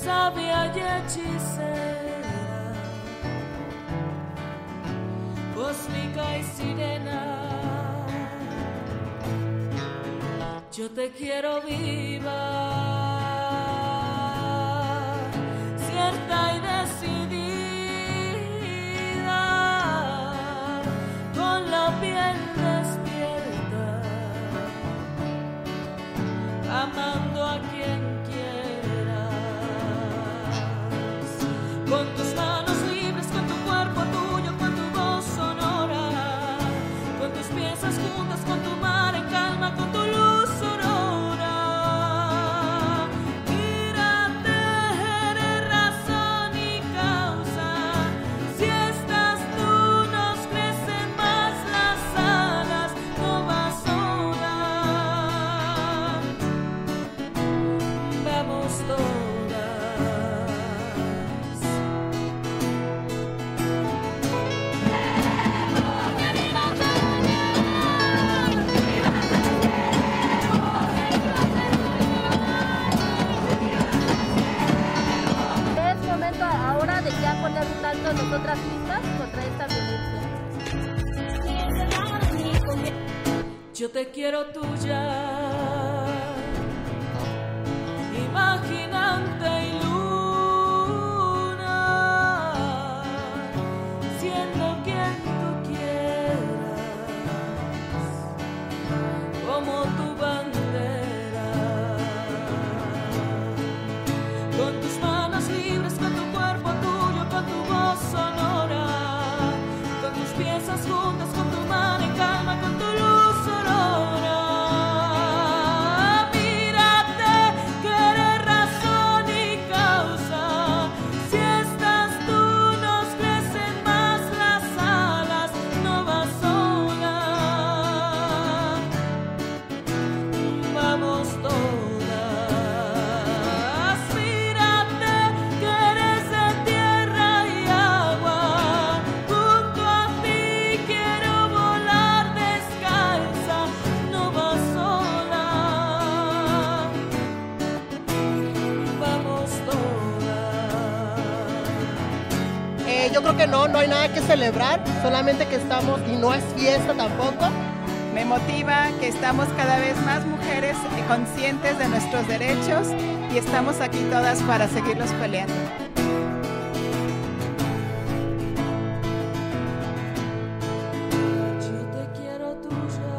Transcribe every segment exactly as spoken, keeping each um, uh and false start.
sabia y hechicera, cósmica y sirena. Yo te quiero viva, cierta y decidida, con la piel despierta, amando a quien quieras, con tus manos libres, con tu cuerpo tuyo, con tu voz sonora, con tus piezas juntas, con tu mar en calma, con tu luz aurora. Mírate, eres razón y causa, si estás tú nos crecen más las alas, no vas sola, vamos todas. Es momento ahora de ya poner un alto nosotras mismas contra esta violencia. Yo te quiero tuya, imaginante y luna, siendo quien tú quieras, como tu bandera, con tus manos libres, con tu cuerpo tuyo, con tu voz sonora, con tus piezas juntas, con tu mar en calma, con tu luz aurora. Mírate, que eres razón y causa, si estás tú nos crecen más las alas, no vas sola, vamos todas. Mírate, que eres de tierra y agua, junto a ti quiero volar descalza, no vas sola, vamos todas. Eh, yo creo que no, no hay nada que celebrar, solamente que estamos, y no es fiesta tampoco. Me motiva que estamos cada vez más mujeres conscientes de nuestros derechos y estamos aquí todas para seguirlos peleando. Yo te quiero tuya,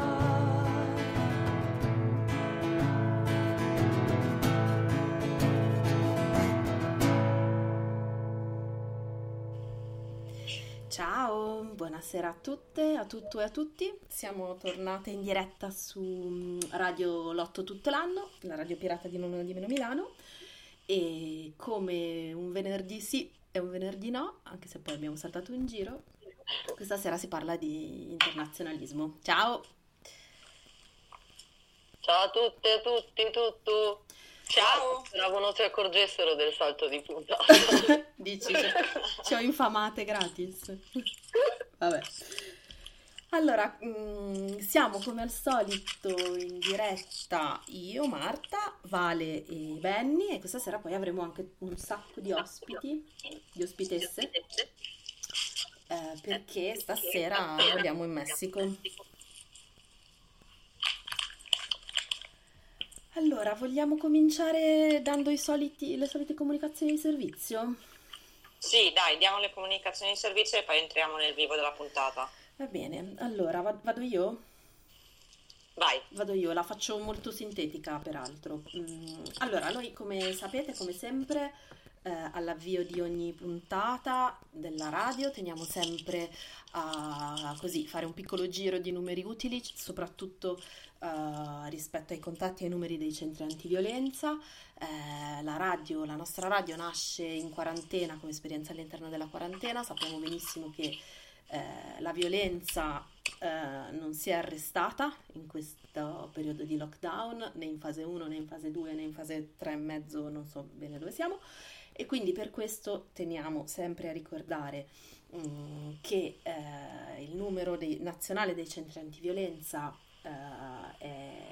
Ciao, buonasera a tutte, a tutto e a tutti. Siamo tornate in diretta su mm, Radio Lotto tutto l'anno, la radio pirata di Non di Meno Milano. E come un venerdì sì e un venerdì no, anche se poi abbiamo saltato un giro, questa sera si parla di internazionalismo. Ciao! Ciao a tutte e tutti, tutto. Ciao. Speravo non si accorgessero del salto di puntata. Dici, ci ci ho infamate gratis. Vabbè. Allora, mm, siamo come al solito in diretta io, Marta, Vale e Benny, e questa sera poi avremo anche un sacco di ospiti, di ospitesse, eh, perché stasera vogliamo in Messico. Allora, vogliamo cominciare dando i soliti, le solite comunicazioni di servizio? Sì, dai, diamo le comunicazioni di servizio e poi entriamo nel vivo della puntata. Va bene, allora va- vado io? Vai. Vado io, la faccio molto sintetica peraltro. Mm, allora, noi come sapete, come sempre, eh, all'avvio di ogni puntata della radio teniamo sempre a così fare un piccolo giro di numeri utili, soprattutto eh, rispetto ai contatti e ai numeri dei centri antiviolenza. Eh, la radio, la nostra radio nasce in quarantena come esperienza all'interno della quarantena. Sappiamo benissimo che eh, la violenza eh, non si è arrestata in questo periodo di lockdown, né in fase uno, né in fase due, né in fase tre e mezzo, non so bene dove siamo, e quindi per questo teniamo sempre a ricordare mm, che eh, il numero dei- nazionale dei centri antiviolenza eh, è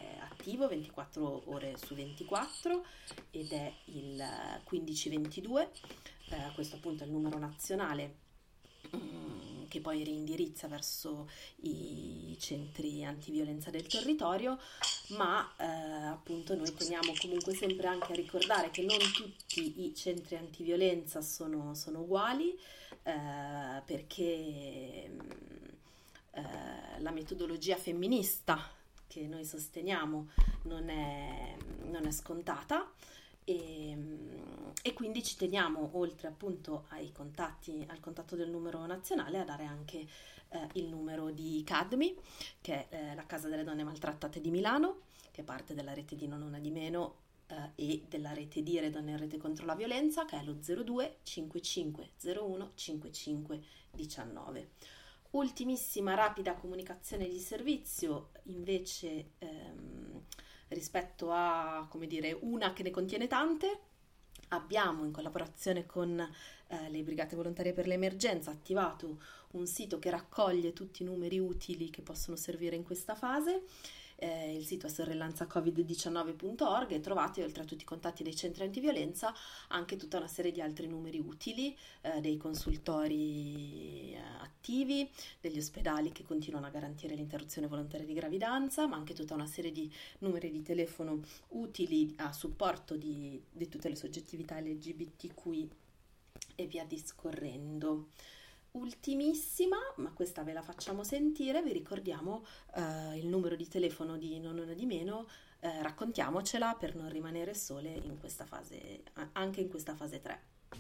attivo ventiquattro ore su ventiquattro ed è il quindici ventidue, eh, questo appunto è il numero nazionale mm, che poi rindirizza verso i centri antiviolenza del territorio, ma eh, appunto noi teniamo comunque sempre anche a ricordare che non tutti i centri antiviolenza sono, sono uguali, eh, perché eh, la metodologia femminista che noi sosteniamo non è, non è scontata e, e quindi ci teniamo, oltre appunto ai contatti, al contatto del numero nazionale, a dare anche eh, il numero di Cadmi, che è eh, la Casa delle Donne Maltrattate di Milano, che è parte della rete di Non Una di Meno eh, e della rete Dire Donne in Rete contro la Violenza, che è lo zero due cinquantacinque zero uno cinquantacinque diciannove. Ultimissima rapida comunicazione di servizio invece ehm, rispetto a, come dire, una che ne contiene tante. Abbiamo, in collaborazione con eh, le Brigate Volontarie per l'Emergenza, attivato un sito che raccoglie tutti i numeri utili che possono servire in questa fase. Eh, il sito è sorellanza covid diciannove punto org e trovate, oltre a tutti i contatti dei centri antiviolenza, anche tutta una serie di altri numeri utili, eh, dei consultori eh, attivi, degli ospedali che continuano a garantire l'interruzione volontaria di gravidanza, ma anche tutta una serie di numeri di telefono utili a supporto di, di tutte le soggettività L G B T Q I e via discorrendo. Ultimissima, ma questa ve la facciamo sentire, vi ricordiamo eh, il numero di telefono di Non Una di Meno, eh, raccontiamocela per non rimanere sole in questa fase, anche in questa fase tre.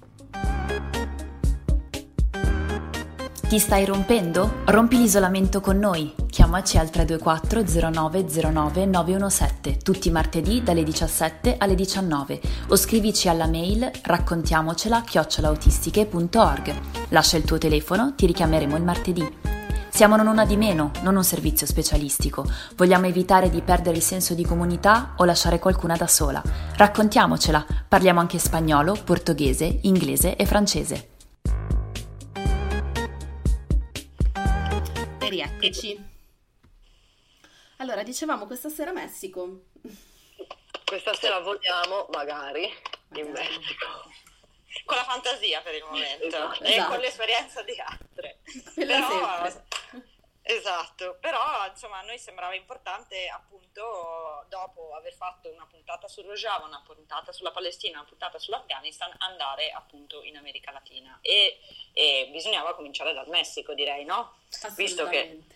Ti stai rompendo? Rompi l'isolamento con noi. Chiamaci al tre due quattro zero nove zero nove nove uno sette tutti i martedì dalle diciassette alle diciannove o scrivici alla mail raccontiamocela chiocciola autistiche punto org. Lascia il tuo telefono, ti richiameremo il martedì. Siamo Non Una di Meno, non un servizio specialistico. Vogliamo evitare di perdere il senso di comunità o lasciare qualcuna da sola. Raccontiamocela. Parliamo anche spagnolo, portoghese, inglese e francese. E rieccoci. Allora, dicevamo questa sera Messico. Questa sera vogliamo, magari, in Magari. Messico. Con la fantasia per il momento Esatto. e Esatto. con l'esperienza di altre. Quella Però, sempre. esatto, però insomma a noi sembrava importante appunto dopo aver fatto una puntata sul Rojava, una puntata sulla Palestina, una puntata sull'Afghanistan, andare appunto in America Latina e, e bisognava cominciare dal Messico, direi, no? Visto che Assolutamente.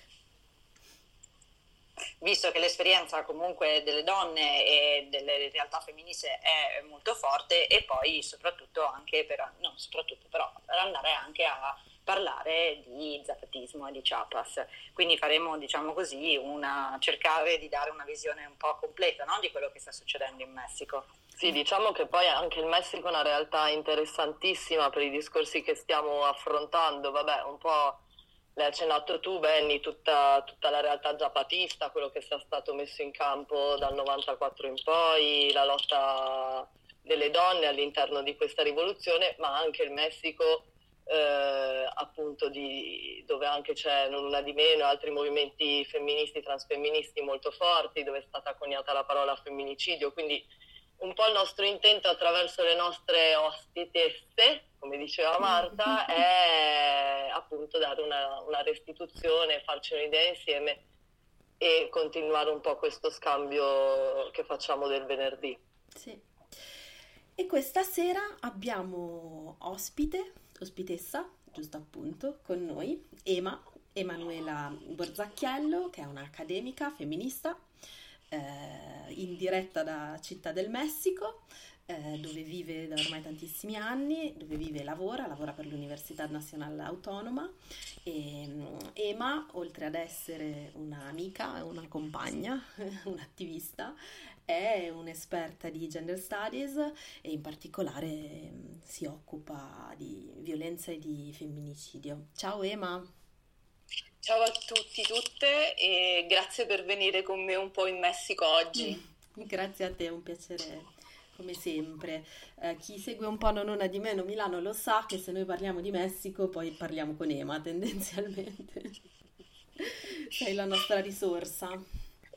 visto che l'esperienza comunque delle donne e delle realtà femministe è molto forte e poi soprattutto anche per, no soprattutto però per andare anche a parlare di zapatismo e di Chiapas, quindi faremo diciamo così una, cercare di dare una visione un po' completa, no? Di quello che sta succedendo in Messico. Sì, diciamo che poi anche il Messico è una realtà interessantissima per i discorsi che stiamo affrontando, vabbè un po'. L'hai accennato tu, Benny, tutta, tutta la realtà zapatista, quello che sia stato messo in campo dal novantaquattro in poi, la lotta delle donne all'interno di questa rivoluzione, ma anche il Messico, eh, appunto, di, dove anche c'è Non Una di Meno, altri movimenti femministi, transfemministi molto forti, dove è stata coniata la parola femminicidio, quindi un po' il nostro intento attraverso le nostre ospitesse, come diceva Marta, è appunto dare una, una restituzione, farci un'idea insieme e continuare un po' questo scambio che facciamo del venerdì. Sì. E questa sera abbiamo ospite, ospitessa, giusto appunto, con noi, Ema, Emanuela Borzacchiello, che è un'accademica femminista, Eh, in diretta da Città del Messico, eh, dove vive da ormai tantissimi anni, dove vive e lavora, lavora per l'Università Nazionale Autonoma e Ema, oltre ad essere un'amica, una compagna, un'attivista, è un'esperta di gender studies e in particolare eh, si occupa di violenza e di femminicidio. Ciao Ema! Ciao a tutti, tutte e grazie per venire con me un po' in Messico oggi. Mm, grazie a te, è un piacere come sempre. Eh, chi segue un po' Non Una di Meno Milano lo sa che se noi parliamo di Messico poi parliamo con Ema tendenzialmente. Sei la nostra risorsa.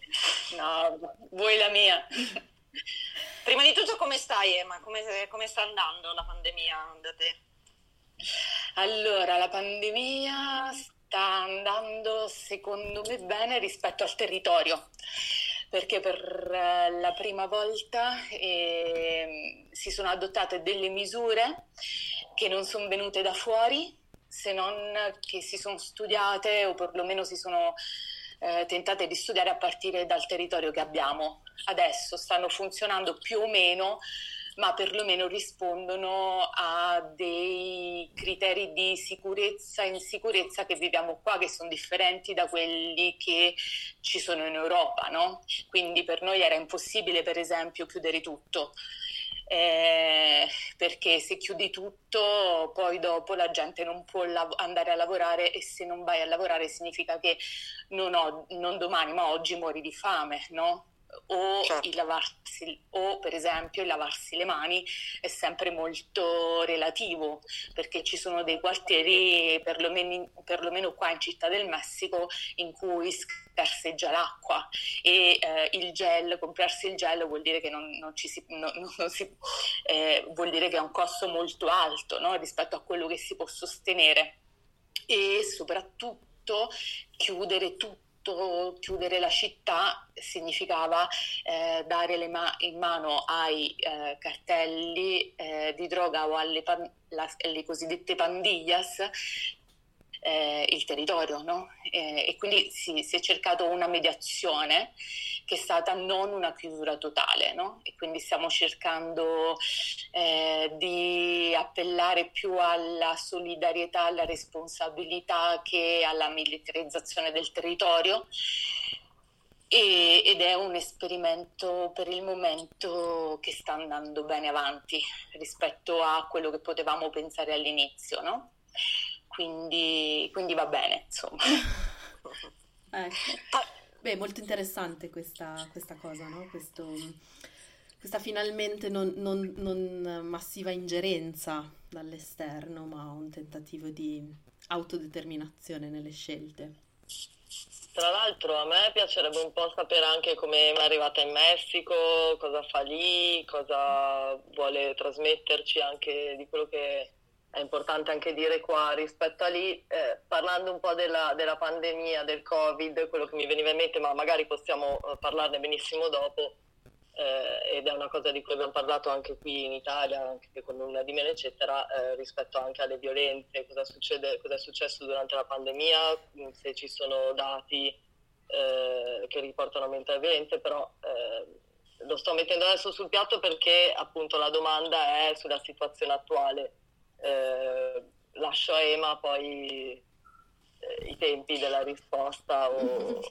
No, vuoi la mia. Prima di tutto come stai, Emma? Come, come sta andando la pandemia da te? Allora, la pandemia sta andando secondo me bene rispetto al territorio, perché per la prima volta eh, si sono adottate delle misure che non sono venute da fuori, se non che si sono studiate o perlomeno si sono eh, tentate di studiare a partire dal territorio che abbiamo. Adesso stanno funzionando più o meno, ma perlomeno rispondono a dei criteri di sicurezza e insicurezza che viviamo qua, che sono differenti da quelli che ci sono in Europa, no? Quindi per noi era impossibile, per esempio, chiudere tutto. Eh, perché se chiudi tutto poi dopo la gente non può lav- andare a lavorare, e se non vai a lavorare significa che non, ho, non domani ma oggi muori di fame, no? O, certo. il lavarsi, o per esempio il lavarsi le mani è sempre molto relativo, perché ci sono dei quartieri, perlomeno, perlomeno qua in Città del Messico, in cui scarseggia l'acqua e eh, il gel, comprarsi il gel vuol dire che non, non ci si, no, non si eh, vuol dire che è un costo molto alto, no? Rispetto a quello che si può sostenere, e soprattutto chiudere tutto chiudere la città significava eh, dare le ma- in mano ai eh, cartelli eh, di droga o alle, pan- la- alle cosiddette pandillas eh, il territorio, no? Eh, e quindi si, si è cercato una mediazione che è stata non una chiusura totale, no? E quindi stiamo cercando eh, di appellare più alla solidarietà, alla responsabilità che alla militarizzazione del territorio, e, ed è un esperimento per il momento che sta andando bene avanti rispetto a quello che potevamo pensare all'inizio, no? Quindi, quindi va bene, insomma. Ecco. Beh, molto interessante questa, questa cosa, no? Questo, questa finalmente non, non, non massiva ingerenza dall'esterno, ma un tentativo di autodeterminazione nelle scelte. Tra l'altro a me piacerebbe un po' sapere anche come è arrivata in Messico, cosa fa lì, cosa vuole trasmetterci anche di quello che è importante anche dire qua rispetto a lì, eh, parlando un po' della, della pandemia, del Covid, quello che mi veniva in mente, ma magari possiamo eh, parlarne benissimo dopo, eh, ed è una cosa di cui abbiamo parlato anche qui in Italia, anche con Luna di Mele, eccetera, eh, rispetto anche alle violenze, cosa succede, cosa è successo durante la pandemia, se ci sono dati eh, che riportano aumento delle violenze, però eh, lo sto mettendo adesso sul piatto perché appunto la domanda è sulla situazione attuale. Eh, lascio a Emma poi eh, i tempi della risposta o...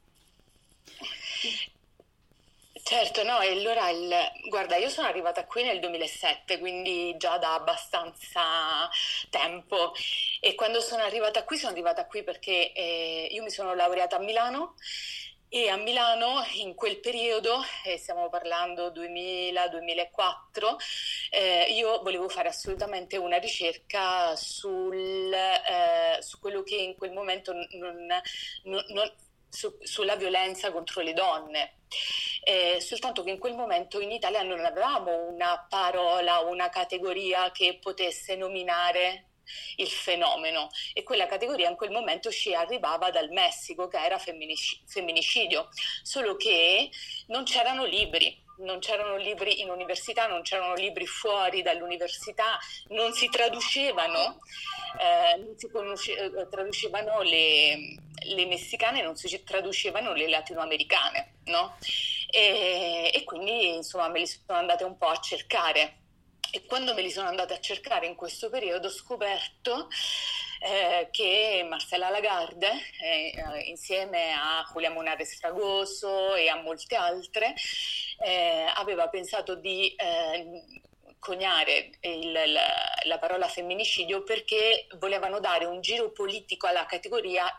Certo, no, e allora il... guarda, io sono arrivata qui nel duemilasette, quindi già da abbastanza tempo, e quando sono arrivata qui sono arrivata qui perché eh, io mi sono laureata a Milano. E a Milano in quel periodo, eh, stiamo parlando duemila duemilaquattro, eh, io volevo fare assolutamente una ricerca sul, eh, su quello che in quel momento non, non, non, su, sulla violenza contro le donne. Eh, soltanto che in quel momento in Italia non avevamo una parola, una categoria che potesse nominare il fenomeno, e quella categoria in quel momento ci arrivava dal Messico, che era femminicidio, femminicidio. Solo che non c'erano libri, non c'erano libri in università, non c'erano libri fuori dall'università, non si traducevano, eh, non si conosce, traducevano le, le messicane, non si traducevano le latinoamericane, no? E, e quindi insomma me li sono andate un po' a cercare. E quando me li sono andata a cercare in questo periodo ho scoperto eh, che Marcela Lagarde, eh, insieme a Julia Monares Fragoso e a molte altre, eh, aveva pensato di eh, coniare il, la, la parola femminicidio perché volevano dare un giro politico alla categoria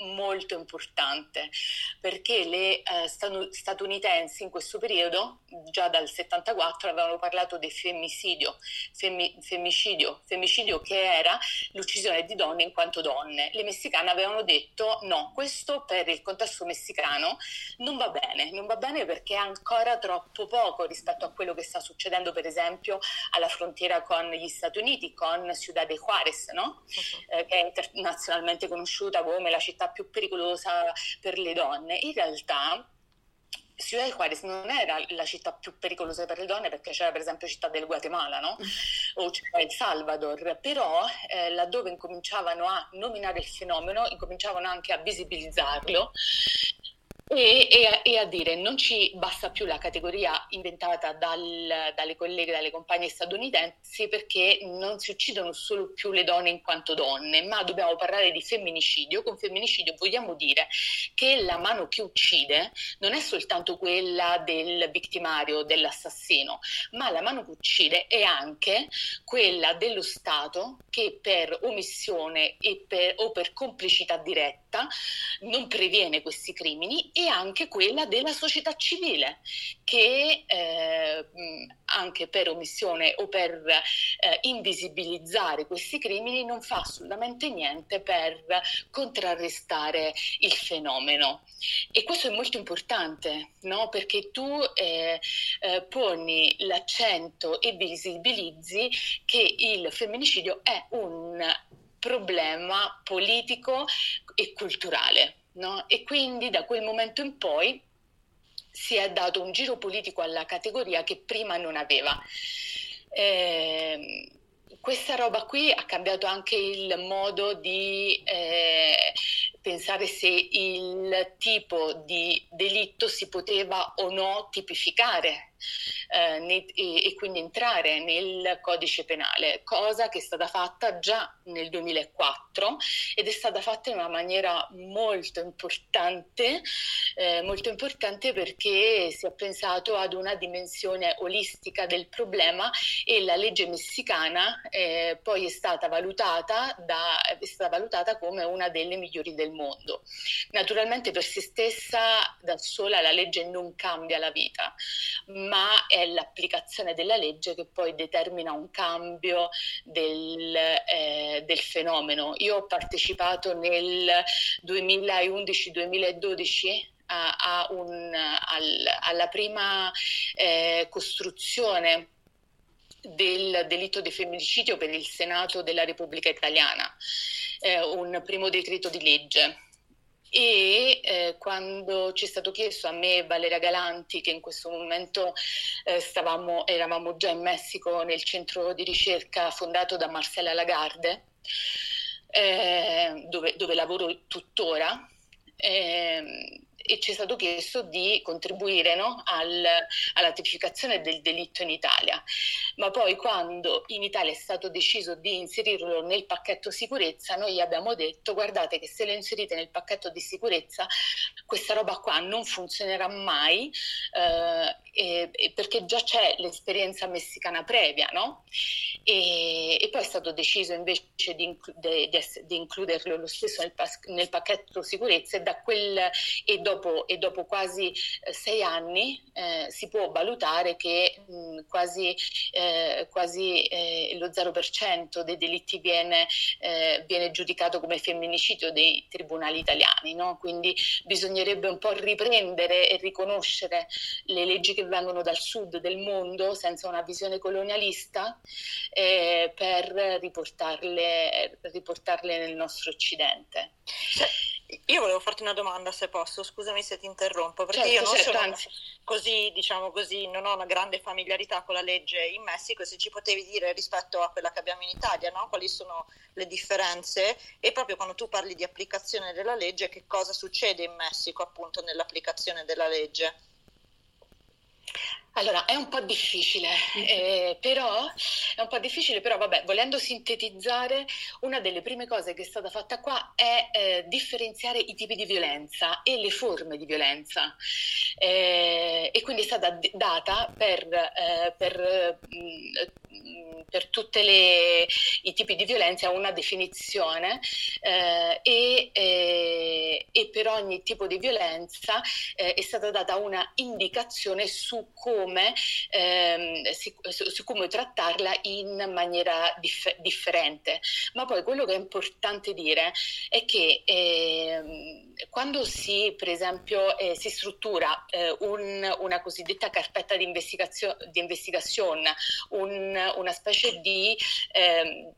molto importante, perché le eh, statunitensi in questo periodo, già dal settantaquattro, avevano parlato di femminicidio, femmi, femminicidio, femminicidio che era l'uccisione di donne in quanto donne. Le messicane avevano detto no, questo per il contesto messicano non va bene, non va bene perché è ancora troppo poco rispetto a quello che sta succedendo per esempio alla frontiera con gli Stati Uniti, con Ciudad de Juárez, no? Uh-huh. eh, che è internazionalmente conosciuta come la città più pericolosa per le donne. In realtà Ciudad de Juárez non era la città più pericolosa per le donne, perché c'era per esempio Città del Guatemala, no? O c'era El Salvador, però eh, laddove incominciavano a nominare il fenomeno, incominciavano anche a visibilizzarlo E, e, a, e a dire non ci basta più la categoria inventata dal, dalle colleghe, dalle compagne statunitensi, perché non si uccidono solo più le donne in quanto donne, ma dobbiamo parlare di femminicidio. Con femminicidio vogliamo dire che la mano che uccide non è soltanto quella del vittimario, dell'assassino, ma la mano che uccide è anche quella dello Stato che per omissione e per, o per complicità diretta non previene questi crimini, e anche quella della società civile che eh, anche per omissione o per eh, invisibilizzare questi crimini non fa assolutamente niente per contrarrestare il fenomeno. E questo è molto importante, no? Perché tu eh, eh, poni l'accento e visibilizzi che il femminicidio è un problema politico e culturale. No? E quindi da quel momento in poi si è dato un giro politico alla categoria che prima non aveva. Eh, questa roba qui ha cambiato anche il modo di eh, pensare se il tipo di delitto si poteva o no tipificare eh, ne, e, e quindi entrare nel codice penale, cosa che è stata fatta già nel duemilaquattro ed è stata fatta in una maniera molto importante, eh, molto importante perché si è pensato ad una dimensione olistica del problema, e la legge messicana eh, poi è stata valutata da, è stata valutata come una delle migliori del mondo. Naturalmente per se stessa da sola la legge non cambia la vita, ma è l'applicazione della legge che poi determina un cambio del, eh, del fenomeno. Io ho partecipato nel duemilaundici duemiladodici a, a un, al, alla prima eh, costruzione del delitto di femminicidio per il Senato della Repubblica Italiana, eh, un primo decreto di legge. E eh, quando ci è stato chiesto a me e Valeria Galanti, che in questo momento eh, stavamo, eravamo già in Messico nel centro di ricerca fondato da Marcela Lagarde, eh, dove, dove lavoro tuttora, eh, e ci è stato chiesto di contribuire, no, al, alla tipificazione del delitto in Italia. Ma poi quando in Italia è stato deciso di inserirlo nel pacchetto sicurezza, noi abbiamo detto guardate che se lo inserite nel pacchetto di sicurezza questa roba qua non funzionerà mai, eh, e, e perché già c'è l'esperienza messicana previa, no? E, e poi è stato deciso invece di, inclu- de, di, ess- di includerlo lo stesso nel, pas- nel pacchetto sicurezza, e da quel e dopo, e dopo quasi eh, sei anni eh, si può valutare che mh, quasi, eh, quasi eh, lo zero per cento dei delitti viene, eh, viene giudicato come femminicidio dei tribunali italiani, no? Quindi bisognerebbe un po' riprendere e riconoscere le leggi che vengono dal sud del mondo senza una visione colonialista, eh, per riportarle, riportarle nel nostro occidente. Io volevo farti una domanda, se posso, scusami se ti interrompo, perché certo, io non certo, sono anzi. così, diciamo così, non ho una grande familiarità con la legge in Messico, se ci potevi dire rispetto a quella che abbiamo in Italia, no? Quali sono le differenze, e proprio quando tu parli di applicazione della legge, che cosa succede in Messico appunto nell'applicazione della legge? Allora, è un po' difficile, eh, però è un po' difficile, però vabbè, volendo sintetizzare, una delle prime cose che è stata fatta qua è eh, differenziare i tipi di violenza e le forme di violenza, eh, e quindi è stata d- data per, eh, per mh, per tutti i tipi di violenza una definizione eh, e, eh, e per ogni tipo di violenza eh, è stata data una indicazione su come, ehm, si, su, su come trattarla in maniera dif- differente. Ma poi quello che è importante dire è che eh, quando si, per esempio, eh, si struttura eh, un, una cosiddetta carpetta di investigazione, di investigazione un, una specie di eh,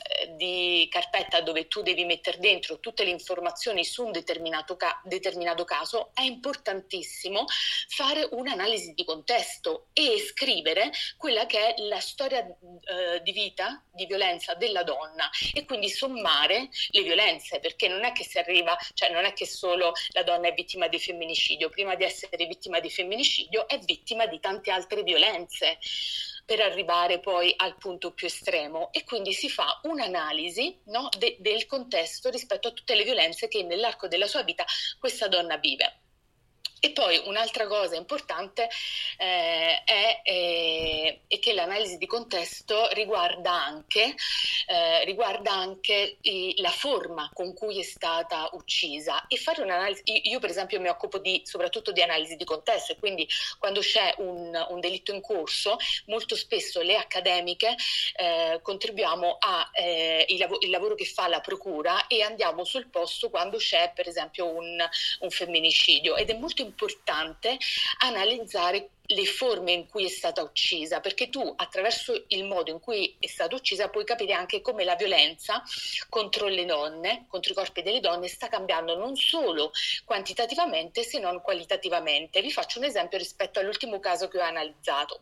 di carpetta dove tu devi mettere dentro tutte le informazioni su un determinato, ca- determinato caso, è importantissimo fare un'analisi di contesto e scrivere quella che è la storia eh, di vita, di violenza della donna, e quindi sommare le violenze, perché non è che si arriva, cioè non è che solo la donna è vittima di femminicidio, prima di essere vittima di femminicidio è vittima di tante altre violenze, per arrivare poi al punto più estremo, e quindi si fa un'analisi, no, de- del contesto rispetto a tutte le violenze che nell'arco della sua vita questa donna vive. E poi un'altra cosa importante eh, è, è, è che l'analisi di contesto riguarda anche, eh, riguarda anche i, la forma con cui è stata uccisa, e fare un'analisi. Io per esempio mi occupo di, soprattutto di analisi di contesto, e quindi quando c'è un, un delitto in corso, molto spesso le accademiche eh, contribuiamo a eh, il, lav- il lavoro che fa la procura, e andiamo sul posto quando c'è per esempio un, un femminicidio, ed è molto importante importante analizzare le forme in cui è stata uccisa, perché tu attraverso il modo in cui è stata uccisa puoi capire anche come la violenza contro le donne, contro i corpi delle donne, sta cambiando non solo quantitativamente se non qualitativamente. Vi faccio un esempio rispetto all'ultimo caso che ho analizzato.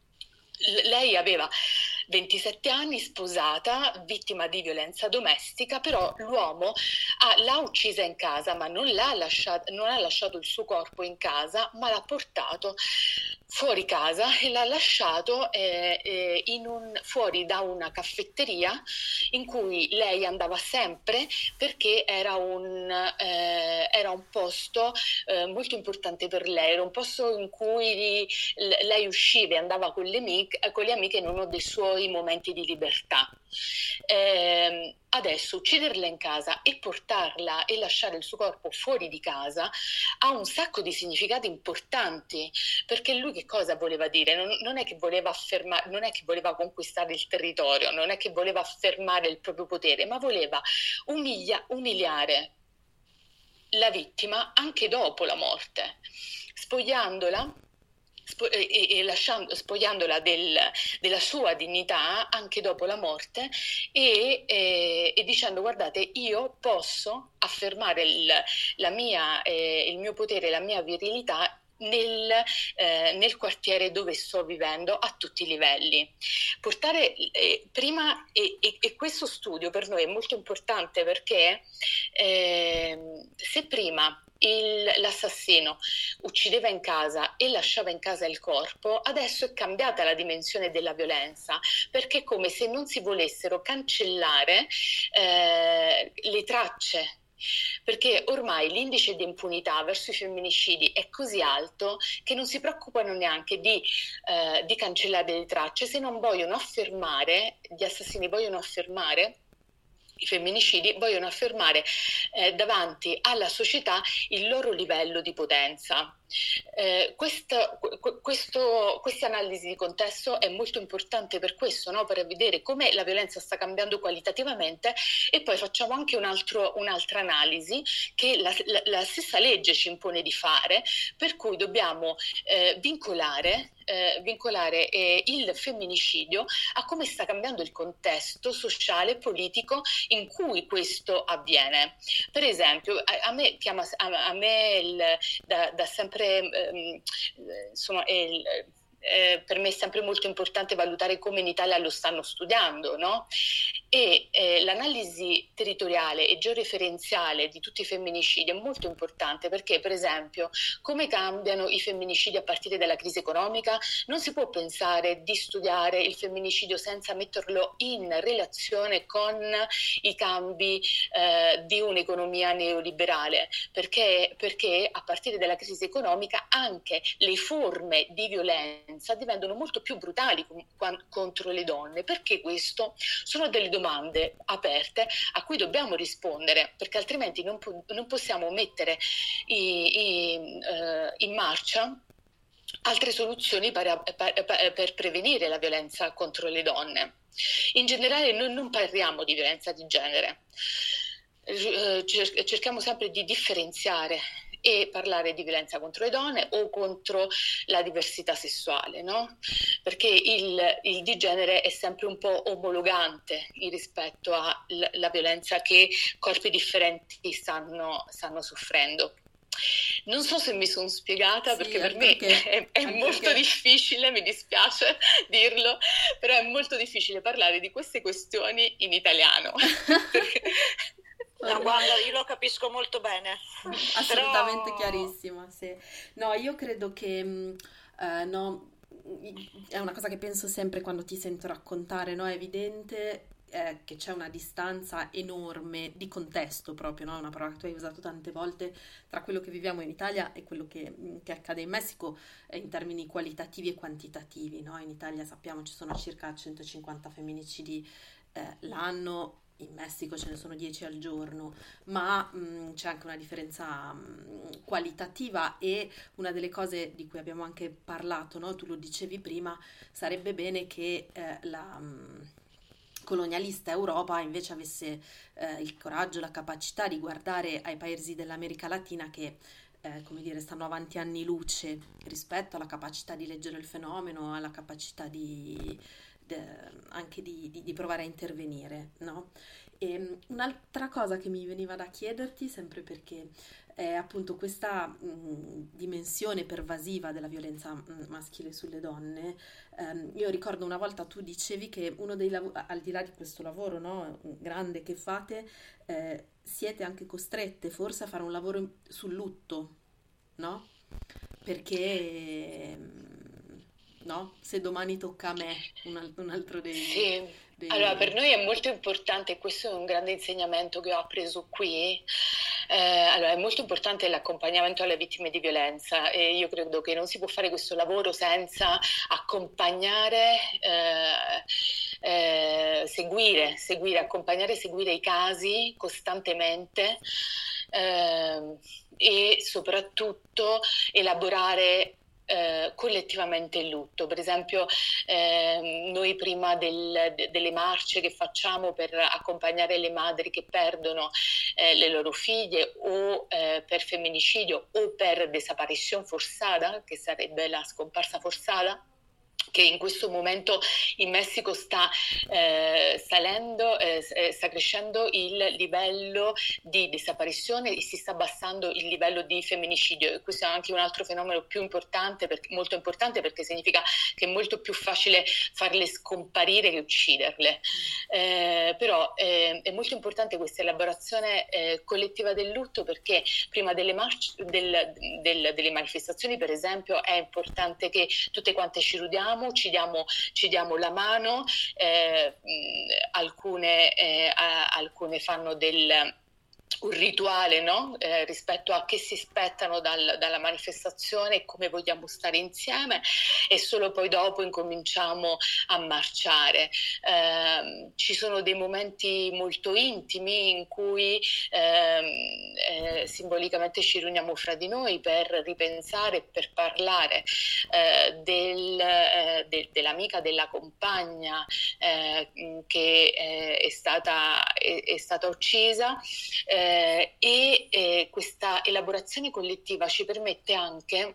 L- lei aveva ventisette anni, sposata, vittima di violenza domestica, però l'uomo ha, l'ha uccisa in casa, ma non, l'ha lasciata, non ha lasciato il suo corpo in casa, ma l'ha portato fuori casa e l'ha lasciato eh, eh, in un, fuori da una caffetteria in cui lei andava sempre, perché era un, eh, era un posto eh, molto importante per lei, era un posto in cui lei usciva e andava con le amiche, con le amiche in uno dei suoi momenti di libertà. Eh, adesso ucciderla in casa e portarla e lasciare il suo corpo fuori di casa ha un sacco di significati importanti, perché lui che cosa voleva dire? Non, non è che voleva affermare, non è che voleva conquistare il territorio, non è che voleva affermare il proprio potere, ma voleva umilia, umiliare la vittima anche dopo la morte, spogliandola e, e lasciando, spogliandola del, della sua dignità anche dopo la morte, e, e, e dicendo: guardate, io posso affermare il, la mia, eh, il mio potere, la mia virilità Nel, eh, nel quartiere dove sto vivendo a tutti i livelli. Portare eh, prima, e, e, e questo studio per noi è molto importante, perché eh, se prima il, l'assassino uccideva in casa e lasciava in casa il corpo, adesso è cambiata la dimensione della violenza, perché è come se non si volessero cancellare eh, le tracce, perché ormai l'indice di impunità verso i femminicidi è così alto che non si preoccupano neanche di, eh, di cancellare le tracce, se non vogliono affermare, gli assassini vogliono affermare, i femminicidi vogliono affermare eh, davanti alla società il loro livello di potenza. Eh, questa, questo, questa analisi di contesto è molto importante per questo, no? Per vedere come la violenza sta cambiando qualitativamente, e poi facciamo anche un altro, un'altra analisi che la, la, la stessa legge ci impone di fare, per cui dobbiamo eh, vincolare, eh, vincolare eh, il femminicidio a come sta cambiando il contesto sociale e politico in cui questo avviene. Per esempio, a, a me chiama a, a me il, da, da sempre Ehm, insomma il, eh, per me è sempre molto importante valutare come in Italia lo stanno studiando, no? E eh, l'analisi territoriale e georeferenziale di tutti i femminicidi è molto importante, perché per esempio come cambiano i femminicidi a partire dalla crisi economica. Non si può pensare di studiare il femminicidio senza metterlo in relazione con i cambi eh, di un'economia neoliberale, perché, perché a partire dalla crisi economica anche le forme di violenza violenza diventano molto più brutali com- contro le donne. Perché questo? Sono delle domande aperte a cui dobbiamo rispondere, perché altrimenti non, po- non possiamo mettere i, i, uh, in marcia altre soluzioni per, per, per prevenire la violenza contro le donne. In generale noi non parliamo di violenza di genere, cerchiamo sempre di differenziare e parlare di violenza contro le donne o contro la diversità sessuale, no? Perché il, il di genere è sempre un po' omologante rispetto alla violenza che corpi differenti stanno, stanno soffrendo. Non so se mi sono spiegata, sì, perché per me che, è, è molto che... difficile, mi dispiace dirlo, però è molto difficile parlare di queste questioni in italiano. Perché... No, guarda, io lo capisco molto bene. Assolutamente però... chiarissima, sì. No, io credo che uh, no, è una cosa che penso sempre quando ti sento raccontare, no? È evidente eh, che c'è una distanza enorme di contesto proprio, no? È una parola che tu hai usato tante volte tra quello che viviamo in Italia e quello che, che accade in Messico eh, in termini qualitativi e quantitativi, no? In Italia sappiamo ci sono circa centocinquanta femminicidi eh, l'anno. In Messico ce ne sono dieci al giorno, ma mh, c'è anche una differenza mh, qualitativa, e una delle cose di cui abbiamo anche parlato, no? Tu lo dicevi prima, sarebbe bene che eh, la mh, colonialista Europa invece avesse eh, il coraggio, la capacità di guardare ai paesi dell'America Latina che eh, come dire, stanno avanti anni luce rispetto alla capacità di leggere il fenomeno, alla capacità di anche di, di, di provare a intervenire, no? E un'altra cosa che mi veniva da chiederti, sempre perché è appunto questa mh, dimensione pervasiva della violenza mh, maschile sulle donne, ehm, io ricordo una volta tu dicevi che uno dei lavori, al di là di questo lavoro, no, grande che fate, eh, siete anche costrette forse a fare un lavoro sul lutto, no? Perché... no? Se domani tocca a me un, alt- un altro dei, sì. dei... Allora, per noi è molto importante, questo è un grande insegnamento che ho appreso qui. Eh, allora, è molto importante l'accompagnamento alle vittime di violenza, e io credo che non si può fare questo lavoro senza accompagnare, eh, eh, seguire, seguire, accompagnare e seguire i casi costantemente, eh, e soprattutto elaborare Eh, collettivamente il lutto. Per esempio eh, noi prima del, de, delle marce che facciamo per accompagnare le madri che perdono eh, le loro figlie o eh, per femminicidio o per desaparición forzada, che sarebbe la scomparsa forzata, che in questo momento in Messico sta eh, salendo, eh, sta crescendo il livello di desaparizione e si sta abbassando il livello di femminicidio. E questo è anche un altro fenomeno più importante, perché, molto importante, perché significa che è molto più facile farle scomparire che ucciderle. Eh, però eh, è molto importante questa elaborazione eh, collettiva del lutto, perché prima delle, marce, del, del, delle manifestazioni, per esempio, è importante che tutte quante ci rudiamo, Ci diamo, ci diamo la mano, eh, mh, alcune, eh, a, alcune fanno del... un rituale, no? eh, rispetto a che si aspettano dal, dalla manifestazione e come vogliamo stare insieme, e solo poi dopo incominciamo a marciare. Eh, ci sono dei momenti molto intimi in cui eh, eh, simbolicamente ci riuniamo fra di noi per ripensare, per parlare eh, del, eh, de, dell'amica, della compagna eh, che eh, è, stata, è, è stata uccisa. Eh, Eh, e eh, questa elaborazione collettiva ci permette anche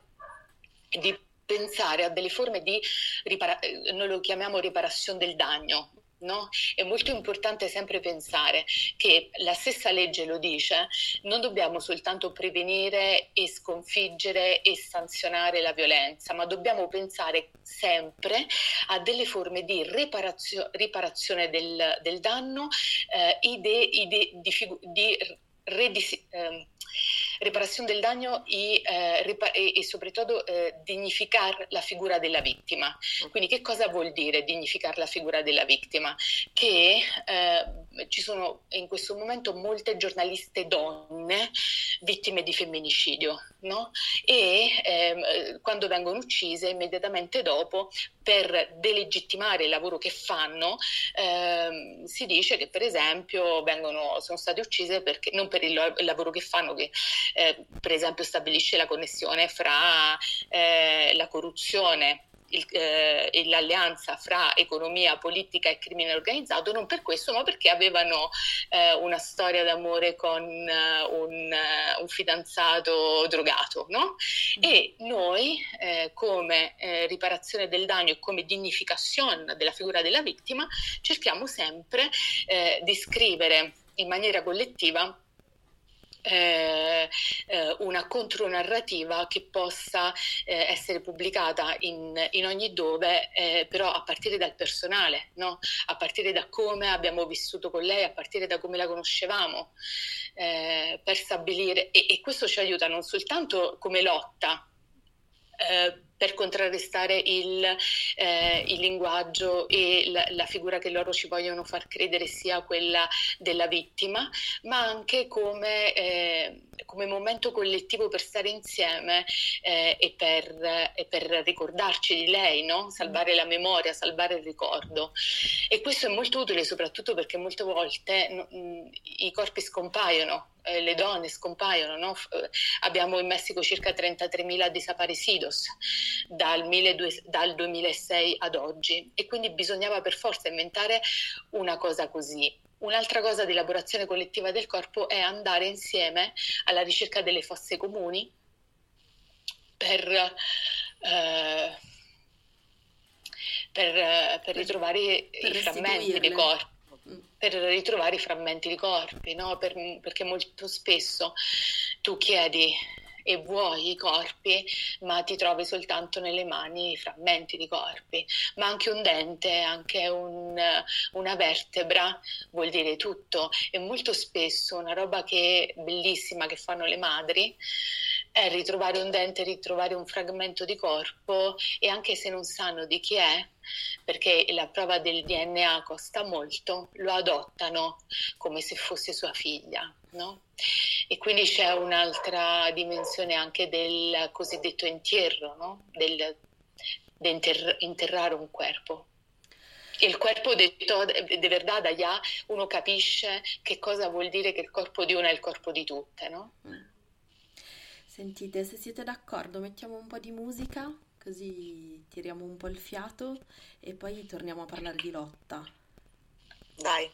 di pensare a delle forme di ripara- noi lo chiamiamo riparazione del danno, no? È molto importante sempre pensare che la stessa legge lo dice, non dobbiamo soltanto prevenire e sconfiggere e sanzionare la violenza, ma dobbiamo pensare sempre a delle forme di riparazio- riparazione del, del danno, eh, idee, idee di, figu- di redis- eh, reparación del daño y, eh, ripa- e, e soprattutto eh, dignificare la figura della vittima. Quindi che cosa vuol dire dignificare la figura della vittima? Che eh, ci sono in questo momento molte giornaliste donne vittime di femminicidio, no? E eh, quando vengono uccise immediatamente dopo, per delegittimare il lavoro che fanno, eh, si dice che per esempio vengono, sono state uccise perché, non per il, il lavoro che fanno, che eh, per esempio stabilisce la connessione fra eh, la corruzione, Il, eh, l'alleanza fra economia, politica e crimine organizzato, non per questo ma perché avevano eh, una storia d'amore con uh, un, uh, un fidanzato drogato, no? Mm. E noi eh, come eh, riparazione del danno e come dignificazione della figura della vittima cerchiamo sempre eh, di scrivere in maniera collettiva Eh, eh, una contronarrativa che possa eh, essere pubblicata in, in ogni dove, eh, però a partire dal personale, no? A partire da come abbiamo vissuto con lei, a partire da come la conoscevamo, eh, per stabilire, e, e questo ci aiuta non soltanto come lotta, eh, per contrarrestare il, eh, il linguaggio e la, la figura che loro ci vogliono far credere sia quella della vittima, ma anche come, eh, come momento collettivo per stare insieme eh, e, per, e per ricordarci di lei, no? Salvare la memoria, salvare il ricordo. E questo è molto utile soprattutto perché molte volte no, mh, i corpi scompaiono, eh, le donne scompaiono, no? F- abbiamo in Messico circa trentatremila desaparecidos dal, milleduecento, dal duemilasei ad oggi, e quindi bisognava per forza inventare una cosa così. Un'altra cosa di elaborazione collettiva del corpo è andare insieme alla ricerca delle fosse comuni per, eh, per, per ritrovare per i frammenti dei corpi. Per ritrovare i frammenti di corpi, no? Per, perché molto spesso tu chiedi e vuoi i corpi, ma ti trovi soltanto nelle mani i frammenti di corpi, ma anche un dente, anche un, una vertebra vuol dire tutto. E molto spesso una roba che è bellissima che fanno le madri è ritrovare un dente, ritrovare un frammento di corpo, e anche se non sanno di chi è, perché la prova del D N A costa molto, lo adottano come se fosse sua figlia, no? E quindi c'è un'altra dimensione anche del cosiddetto entierro, no? Del, di inter- interrare un corpo. Il corpo de, de verdad allá uno capisce che cosa vuol dire che il corpo di una è il corpo di tutte, no? Sentite, se siete d'accordo mettiamo un po' di musica, così tiriamo un po' il fiato e poi torniamo a parlare di lotta. Dai.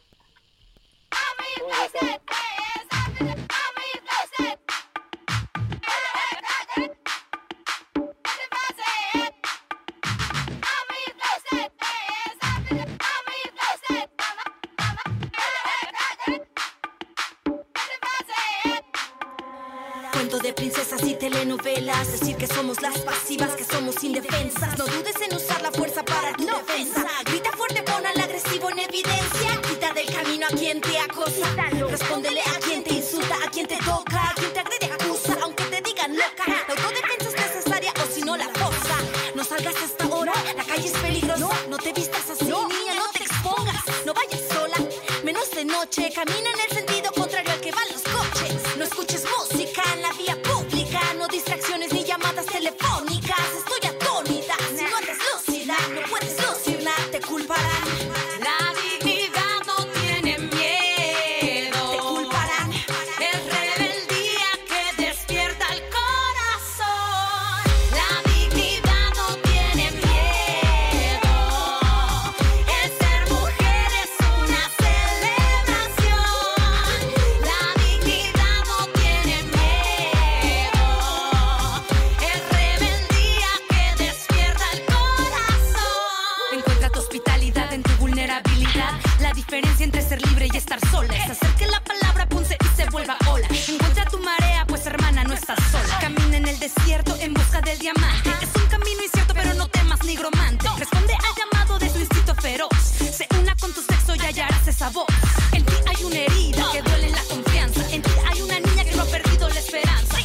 Cuento de princesas y telenovelas, decir que somos las pasivas, que somos indefensas. No dudes en usar la fuerza para tu defensa. Grita fuerte, pon al agresivo en evidencia. Quita del camino a quien te acosa. Respóndele a quien te insulta, a quien te toca, a quien te agrede, acusa, aunque te digan loca. La autodefensa es necesaria o si no la fosa. No salgas a esta hora, la calle es peligrosa. No te vistas así, niña, no te expongas. No vayas sola, menos de noche. Camina en el sentido contrario al que van los coches. No escuches música en la vía pública. No distracciones ni llamadas telefónicas. Estoy atónita, si no andas lúcida, no puedes lucir nada, te culparán. La dignidad no tiene miedo. Te culparán. Es rebeldía que despierta el corazón. La dignidad no tiene miedo. El ser mujer es una celebración. La dignidad no tiene miedo. Es rebeldía que despierta el corazón. Encuentra tu hospitalidad en tu vulnerabilidad. La diferencia entre ser libre y estar sola es hacer que la palabra punce y se vuelva ola. Encuentra tu marea, pues hermana, no estás sola. Camina en el desierto en busca del diamante. Es un camino incierto, pero no temas nigromante. Responde al llamado de tu instinto feroz. Se una con tu sexo y hallarás esa voz. En ti hay una herida que duele en la confianza. En ti hay una niña que no ha perdido la esperanza.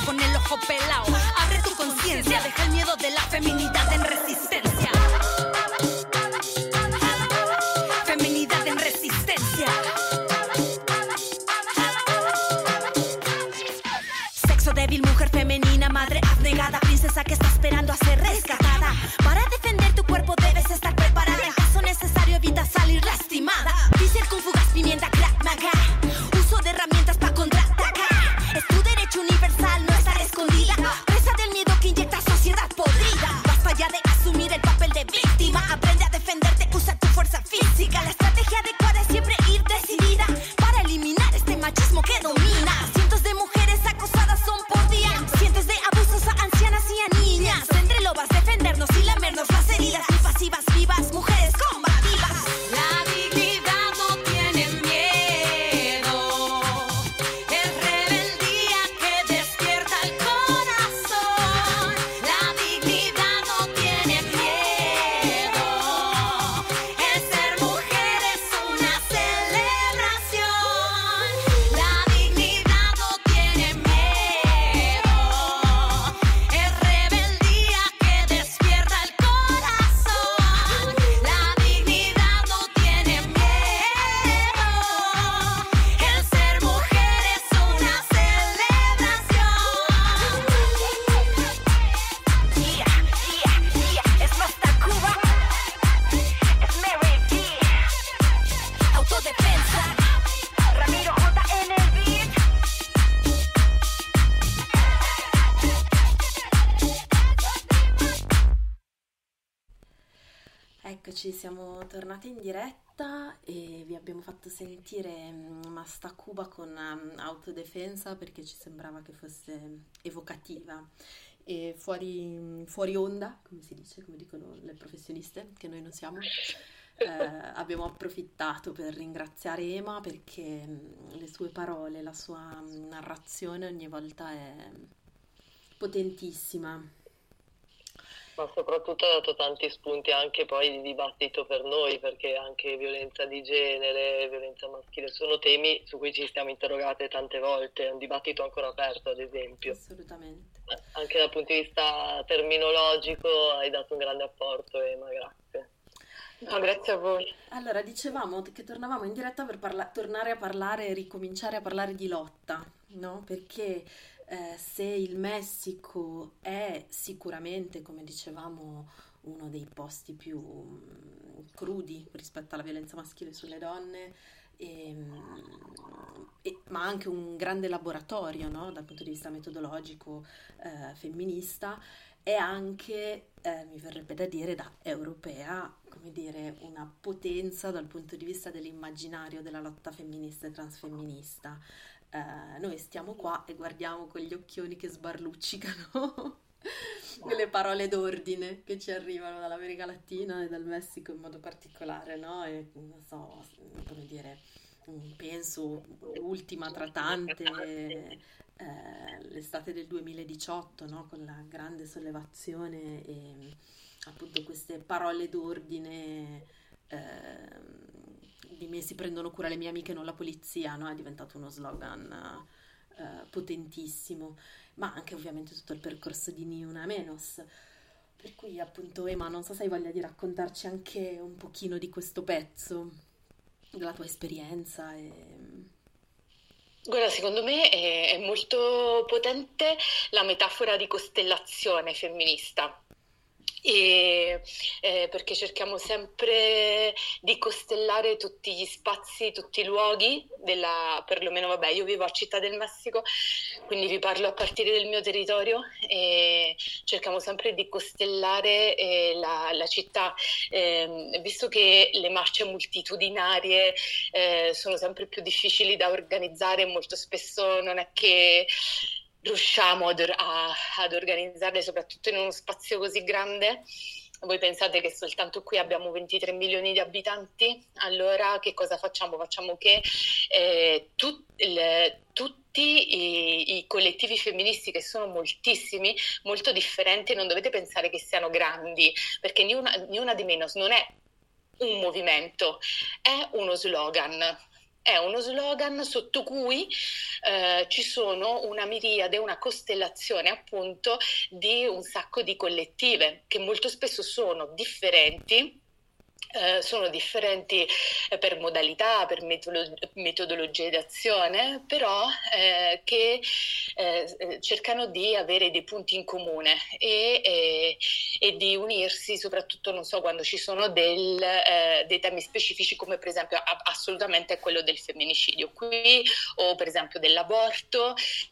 con el ojo pelao. Abre tu conciencia, deja el miedo de la feminidad en resistencia. Feminidad en resistencia. Sexo débil, mujer femenina, madre abnegada, princesa que está esperando a ser rescatada. Para defender tu cuerpo debes estar preparada. En caso necesario evita salir lastimada. Dice con fugas, pimienta, crack, maga. Uso de herramientas para contraatacar. Es tu derecho universal no estar escondida. Presa del miedo que inyecta sociedad podrida. Basta ya de asumir el papel de víctima. Aprende a defenderte, usa tu fuerza física. La estrategia adecuada es siempre ir decidida para eliminar este machismo que domina. Cientos de mujeres acosadas son por día. Cientos de abusos a ancianas y a niñas. Entre lobas defendernos y lamernos las heridas. Muy pasivas, vivas, mujeres combativas. La dignidad no tiene miedo. Es rebeldía que despierta el corazón. La dignidad no tiene miedo. El ser mujer es una celebración. La dignidad no tiene miedo. Es rebeldía que despierta el corazón. La dignidad no tiene miedo. El ser mujer es una celebración. Yeah, yeah, yeah. Es Rasta Cuba. Es Mary B. Autodefensa. Ramiro J en el beat. Eccoci, siamo tornati in diretta e vi abbiamo fatto sentire mm, Masta Cuba con um, Autodefensa perché ci sembrava che fosse evocativa e fuori, fuori onda, come si dice, come dicono le professioniste, che noi non siamo. Eh, abbiamo approfittato per ringraziare Ema perché mm, le sue parole, la sua mm, narrazione ogni volta è potentissima. Ma soprattutto ha dato tanti spunti anche poi di dibattito per noi, perché anche violenza di genere, violenza maschile sono temi su cui ci siamo interrogate tante volte, è un dibattito ancora aperto ad esempio. Assolutamente. Anche dal punto di vista terminologico hai dato un grande apporto, Ema, grazie. No, grazie a voi. Allora, dicevamo che tornavamo in diretta per parla- tornare a parlare e ricominciare a parlare di lotta, no? Perché eh, se il Messico è sicuramente, come dicevamo, uno dei posti più mm, crudi rispetto alla violenza maschile sulle donne, e, e- ma anche un grande laboratorio, no? Dal punto di vista metodologico eh, femminista, è anche, eh, mi verrebbe da dire, da europea, come dire, una potenza dal punto di vista dell'immaginario della lotta femminista e transfemminista. Eh, noi stiamo qua e guardiamo con gli occhioni che sbarluccicano le parole d'ordine che ci arrivano dall'America Latina e dal Messico in modo particolare, no? E non so, come dire, penso ultima tra tante, eh, l'estate del duemiladiciotto, no? Con la grande sollevazione e appunto queste parole d'ordine, eh, di me si prendono cura le mie amiche, non la polizia, no? È diventato uno slogan eh, potentissimo, ma anche ovviamente tutto il percorso di Ni Una Menos. Per cui appunto, Ema, non so se hai voglia di raccontarci anche un pochino di questo pezzo, della tua esperienza. E... Guarda, secondo me è, è molto potente la metafora di costellazione femminista. E, eh, perché cerchiamo sempre di costellare tutti gli spazi, tutti i luoghi della, perlomeno vabbè, io vivo a Città del Messico, quindi vi parlo a partire del mio territorio e cerchiamo sempre di costellare eh, la, la città, eh, visto che le marce multitudinarie eh, sono sempre più difficili da organizzare, molto spesso non è che riusciamo ad, a, ad organizzarle, soprattutto in uno spazio così grande. Voi pensate che soltanto qui abbiamo ventitré milioni di abitanti? Allora che cosa facciamo? Facciamo che eh, tu, il, tutti i, i collettivi femministi, che sono moltissimi, molto differenti, non dovete pensare che siano grandi, perché Ni Una, Ni Una di Menos non è un movimento, è uno slogan. è uno slogan sotto cui eh, ci sono una miriade, una costellazione appunto di un sacco di collettive che molto spesso sono differenti. Eh, sono differenti eh, per modalità, per metolo- metodologie d'azione, però eh, che eh, cercano di avere dei punti in comune e, e, e di unirsi, soprattutto non so quando ci sono del, eh, dei temi specifici, come per esempio a- assolutamente quello del femminicidio qui, o per esempio dell'aborto,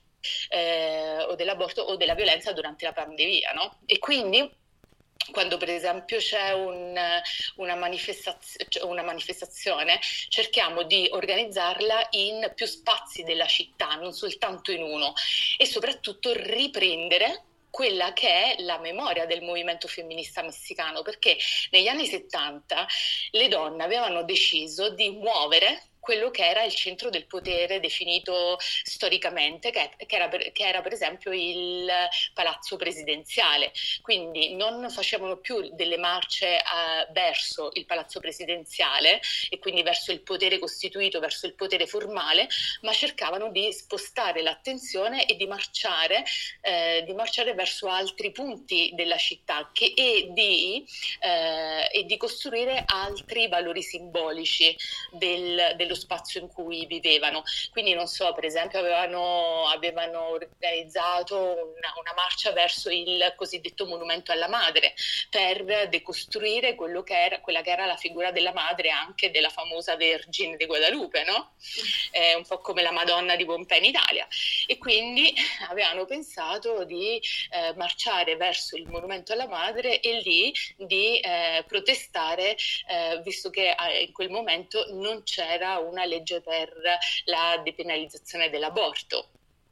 eh, o dell'aborto o della violenza durante la pandemia, no? E quindi quando per esempio c'è un, una, manifestaz- una manifestazione, cerchiamo di organizzarla in più spazi della città, non soltanto in uno, e soprattutto riprendere quella che è la memoria del movimento femminista messicano, perché negli anni settanta le donne avevano deciso di muovere quello che era il centro del potere definito storicamente, che, che, era per, che era per esempio il palazzo presidenziale. Quindi non facevano più delle marce uh, verso il palazzo presidenziale e quindi verso il potere costituito, verso il potere formale, ma cercavano di spostare l'attenzione e di marciare, eh, di marciare verso altri punti della città che, e, di, eh, e di costruire altri valori simbolici del, dello spazio in cui vivevano. Quindi non so, per esempio avevano, avevano organizzato una, una marcia verso il cosiddetto monumento alla madre per decostruire quello che era, quella che era la figura della madre anche della famosa Vergine di Guadalupe, no? È un po' come la Madonna di Pompei in Italia. E quindi avevano pensato di eh, marciare verso il monumento alla madre e lì di eh, protestare, eh, visto che eh, in quel momento non c'era una legge per la depenalizzazione dell'aborto.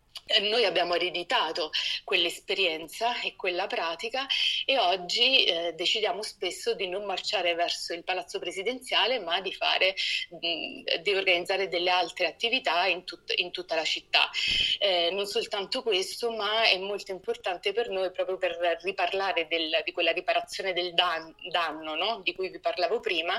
Noi abbiamo ereditato quell'esperienza e quella pratica e oggi eh, decidiamo spesso di non marciare verso il palazzo presidenziale, ma di fare, mh, di organizzare delle altre attività in, tut- in tutta la città. Eh, non soltanto questo, ma è molto importante per noi proprio per riparlare del, di quella riparazione del dan- danno, no? Di cui vi parlavo prima.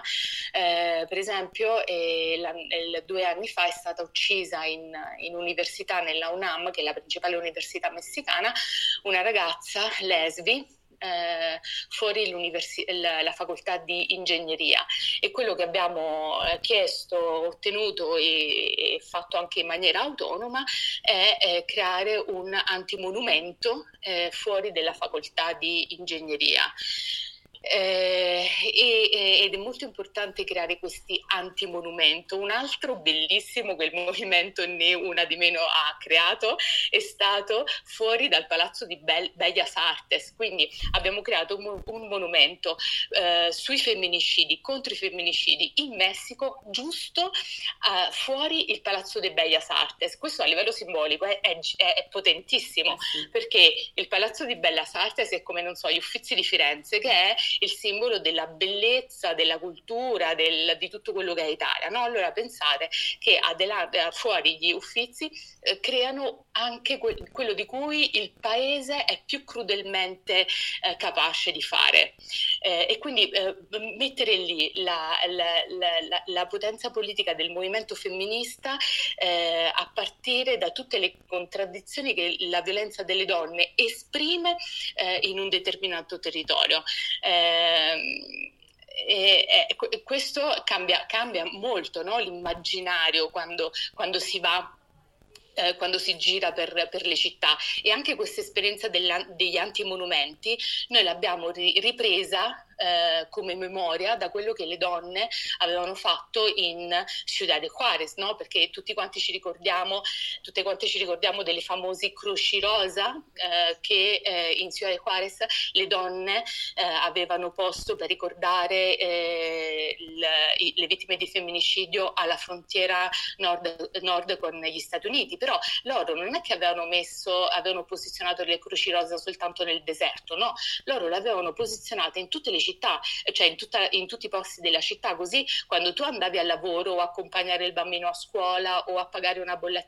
Eh, per esempio, eh, la, il, due anni fa è stata uccisa in, in università nella UNAM, che è la principale università messicana, una ragazza lesbi eh, fuori la, la facoltà di ingegneria, e quello che abbiamo chiesto, ottenuto e, e fatto anche in maniera autonoma è eh, creare un antimonumento eh, fuori della facoltà di ingegneria. Eh, e, ed è molto importante creare questi antimonumento. Un altro bellissimo che il movimento né una di meno ha creato è stato fuori dal palazzo di Bel- Bellas Artes. Quindi abbiamo creato un, un monumento eh, sui femminicidi, contro i femminicidi in Messico, giusto eh, fuori il palazzo di Bellas Artes. Questo a livello simbolico è, è, è potentissimo, eh sì. Perché il palazzo di Bellas Artes è come, non so, gli Uffizi di Firenze, che è il simbolo della bellezza, della cultura, del, di tutto quello che è Italia, no? Allora pensate che adelante, fuori gli Uffizi eh, creano anche que- quello di cui il paese è più crudelmente eh, capace di fare, eh, e quindi eh, mettere lì la, la, la, la, la potenza politica del movimento femminista eh, a partire da tutte le contraddizioni che la violenza delle donne esprime eh, in un determinato territorio. Eh, E, e questo cambia, cambia molto, no? L'immaginario quando, quando si va, eh, quando si gira per, per le città. E anche questa esperienza degli antimonumenti noi l'abbiamo ri- ripresa Eh, come memoria da quello che le donne avevano fatto in Ciudad de Juárez, no? Perché tutti quanti ci ricordiamo, tutte quante ci ricordiamo delle famosi croci rosa eh, che eh, in Ciudad de Juárez le donne eh, avevano posto per ricordare eh, il, le vittime di femminicidio alla frontiera nord, nord con gli Stati Uniti. Però loro non è che avevano messo, avevano posizionato le croci rosa soltanto nel deserto, no? Loro le avevano posizionate in tutte le città, cioè in, tutta, in tutti i posti della città, così quando tu andavi al lavoro o a accompagnare il bambino a scuola o a pagare una bolletta alla posta,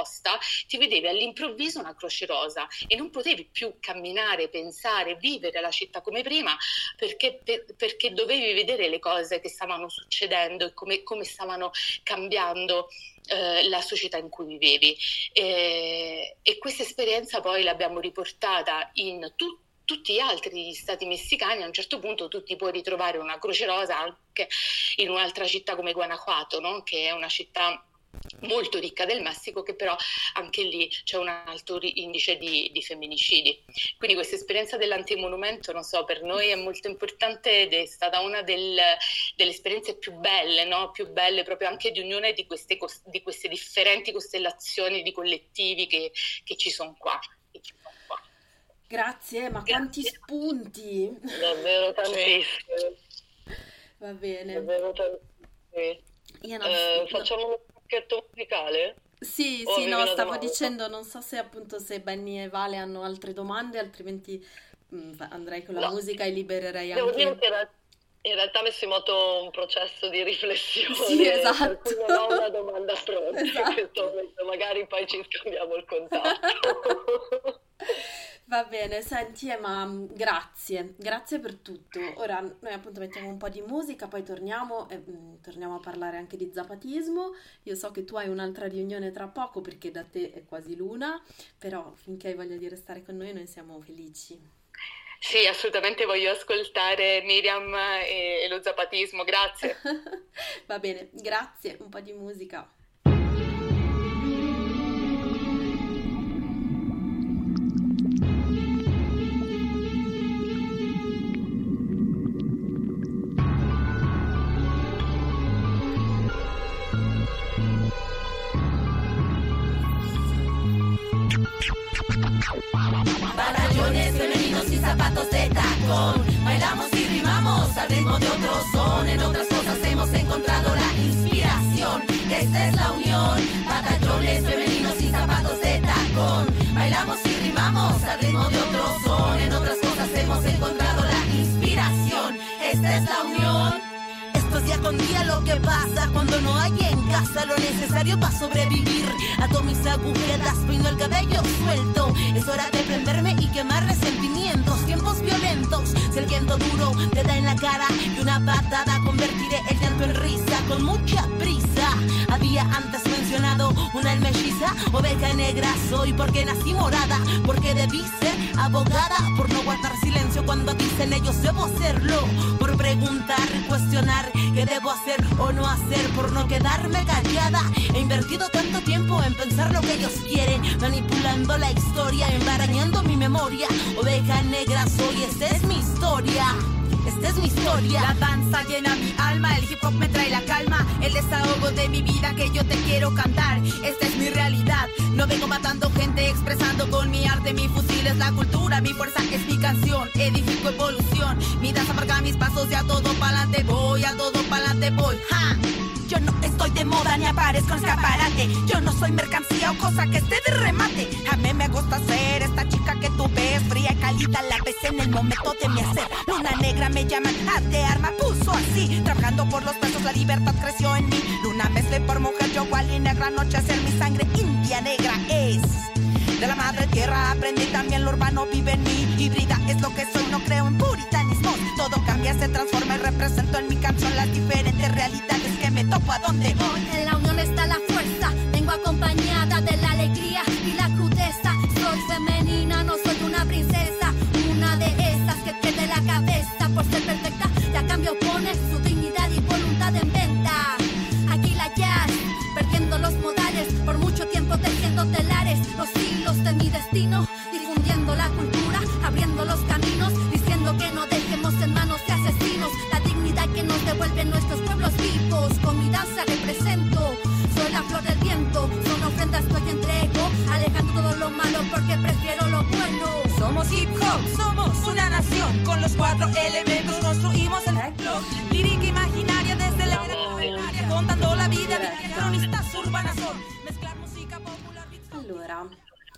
nascosta, ti vedevi all'improvviso una croce rosa e non potevi più camminare, pensare, vivere la città come prima, perché, per, perché dovevi vedere le cose che stavano succedendo e come, come stavano cambiando eh, la società in cui vivevi. E, e questa esperienza poi l'abbiamo riportata in tutti tutti gli altri stati messicani. A un certo punto tu ti puoi ritrovare una croce rosa anche in un'altra città come Guanajuato, no? Che è una città molto ricca del Messico, che però anche lì c'è un alto indice di, di femminicidi. Quindi questa esperienza dell'antimonumento, non so, per noi è molto importante ed è stata una del, delle esperienze più belle, no? Più belle proprio anche di unione di queste, di queste differenti costellazioni di collettivi che, che ci sono qua. Grazie, ma quanti Grazie. spunti! Davvero tantissimi. Va bene. Davvero tantissimi. Io non eh, so, facciamo no. un pacchetto musicale? Sì, o sì, no, stavo domanda? dicendo, non so se appunto se Benny e Vale hanno altre domande, altrimenti mh, andrei con la no. musica e libererei Devo anche... dire che era... in realtà ho messo in moto un processo di riflessione, sì, esatto. per cui non ho una domanda pronta, esatto. in questo momento, magari poi ci scambiamo il contatto. Va bene, senti Emma, grazie, grazie per tutto. Ora noi appunto mettiamo un po' di musica, poi torniamo e mh, torniamo a parlare anche di zapatismo. Io so che tu hai un'altra riunione tra poco perché da te è quasi l'una, però finché hai voglia di restare con noi noi siamo felici. Sì, assolutamente voglio ascoltare Miriam e, e lo zapatismo, grazie. Va bene, grazie, un po' di musica. Batallones femeninos y zapatos de tacón, bailamos y rimamos al ritmo de otro son. En otras cosas hemos encontrado la inspiración. Esta es la unión. Batallones femeninos y zapatos de tacón, bailamos y rimamos al ritmo de otro son. En otras cosas hemos encontrado la inspiración. Esta es la unión. Esto es día con día lo que pasa cuando no hay en casa lo necesario para sobrevivir. Ato mis agujetas, peino el cabello suelto. Es hora de prenderme y quemar resentimientos. Tiempos violentos, si el viento duro te da en la cara y una patada convertiré el llanto en risa con mucha prisa. Había antes mencionado una melliza, oveja negra soy porque nací morada, porque debí ser abogada, por no guardar silencio cuando dicen ellos debo hacerlo, por preguntar y cuestionar qué debo hacer o no hacer, por no quedarme callada. He invertido tanto tiempo en pensar lo que ellos quieren, manipulando la historia, embarañando mi memoria. Oveja negra soy, esta es mi historia. Esta es mi historia. La danza llena mi alma, el hip hop me trae la calma, el desahogo de mi vida que yo te quiero cantar. Esta es mi realidad, no vengo matando gente, expresando con mi arte, mi fusil es la cultura, mi fuerza es mi canción, edifico evolución, mi danza marca mis pasos y a todo pa'lante voy, a todo pa'lante voy, ¡ja! Yo no estoy de moda ni aparezco en escaparate. Yo no soy mercancía o cosa que esté de remate. A mí me gusta ser esta chica que tú ves, fría y cálida a la vez en el momento de mi hacer. Luna negra me llaman, arte arma puso así. Trabajando por los pesos la libertad creció en mí. Luna mezclé por mujer, yo cual y negra noche hacer mi sangre india negra es. De la madre tierra aprendí también lo urbano vive en mí. Híbrida es lo que soy, no creo en puritanismo. Todo cambia, se transforma y represento en mi canción las diferentes realidades que me topo a donde voy. En la unión está la fuerza, vengo acompañada de la alegría y la crudeza. Soy femenina, no soy una princesa, una de esas que pierde la cabeza por ser perfecta y a cambio pone su dignidad y voluntad en venta. Aquí la jazz, perdiendo los modales, por mucho tiempo tejiendo telares, los hilos de mi destino, difundiendo la cultura, abriendo los caminos, diciendo que no dejemos en manos de asesinos la dignidad que nos devuelven nuestros pueblos vivos. Con mi danza represento, soy la flor del viento, son ofrendas que hoy entrego, alejando todo lo malo porque prefiero lo bueno. Somos hip hop, somos una nación, con los cuatro elementos construimos el rock. Lírica imaginaria desde la era primaria, contando la vida de cronistas urbanas son, mezclar musica popular. Allora,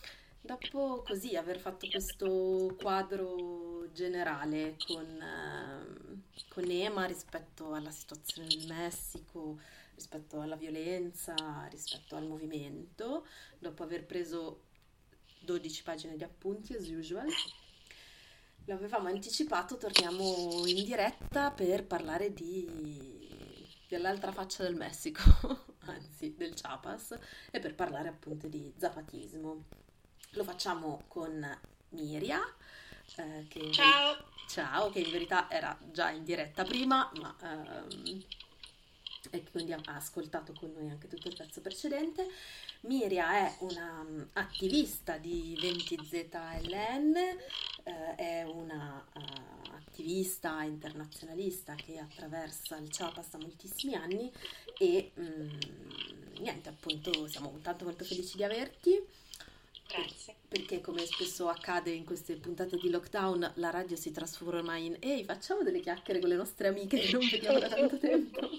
dopo così aver fatto questo quadro generale con, eh, con Emma rispetto alla situazione del Messico, rispetto alla violenza, rispetto al movimento, dopo aver preso dodici pagine di appunti as usual. L'avevamo anticipato, torniamo in diretta per parlare di dell'altra faccia del Messico, anzi del Chiapas, e per parlare appunto di zapatismo. Lo facciamo con Miria, eh, che in ciao! Ver- ciao, che in verità era già in diretta prima, ma ehm, e quindi ha ascoltato con noi anche tutto il pezzo precedente. Miria è una um, attivista di venti Z L N, eh, è una uh, attivista internazionalista che attraversa il Chiapas da moltissimi anni e um, niente, appunto siamo tanto molto felici di averti. Grazie. Perché come spesso accade in queste puntate di lockdown, la radio si trasforma in ehi, facciamo delle chiacchiere con le nostre amiche che non vediamo da tanto tempo.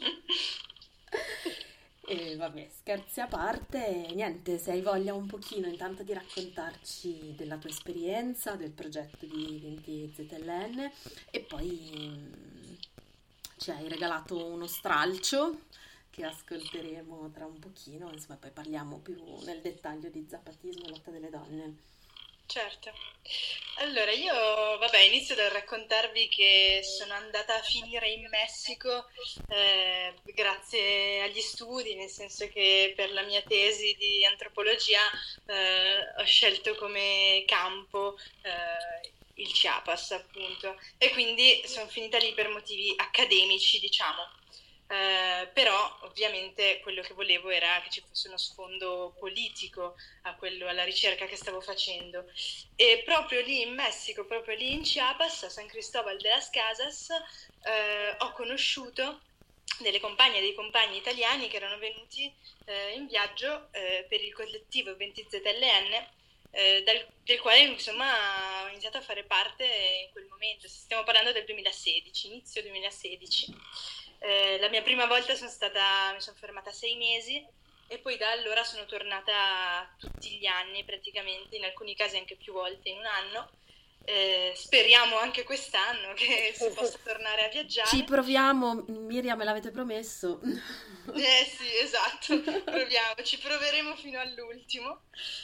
E vabbè, scherzi a parte, niente, se hai voglia un pochino intanto di raccontarci della tua esperienza, del progetto di venti Z L N, e poi mh, ci hai regalato uno stralcio che ascolteremo tra un pochino, insomma poi parliamo più nel dettaglio di zapatismo e lotta delle donne. Certo. Allora, io vabbè, inizio dal raccontarvi che sono andata a finire in Messico eh, grazie agli studi, nel senso che per la mia tesi di antropologia eh, ho scelto come campo eh, il Chiapas, appunto, e quindi sono finita lì per motivi accademici, diciamo. Uh, però ovviamente quello che volevo era che ci fosse uno sfondo politico a quello, alla ricerca che stavo facendo, e proprio lì in Messico, proprio lì in Chiapas, a San Cristóbal de las Casas, uh, ho conosciuto delle compagne e dei compagni italiani che erano venuti uh, in viaggio uh, per il collettivo venti Z L N, uh, dal, del quale insomma ho iniziato a fare parte in quel momento. Stiamo parlando del duemilasedici, inizio duemilasedici. Eh, la mia prima volta sono stata, mi sono fermata sei mesi e poi da allora sono tornata tutti gli anni praticamente, in alcuni casi anche più volte in un anno. Eh, speriamo anche quest'anno che si possa tornare a viaggiare. Ci proviamo, Miriam, me l'avete promesso. Eh sì, esatto, proviamo, ci proveremo fino all'ultimo.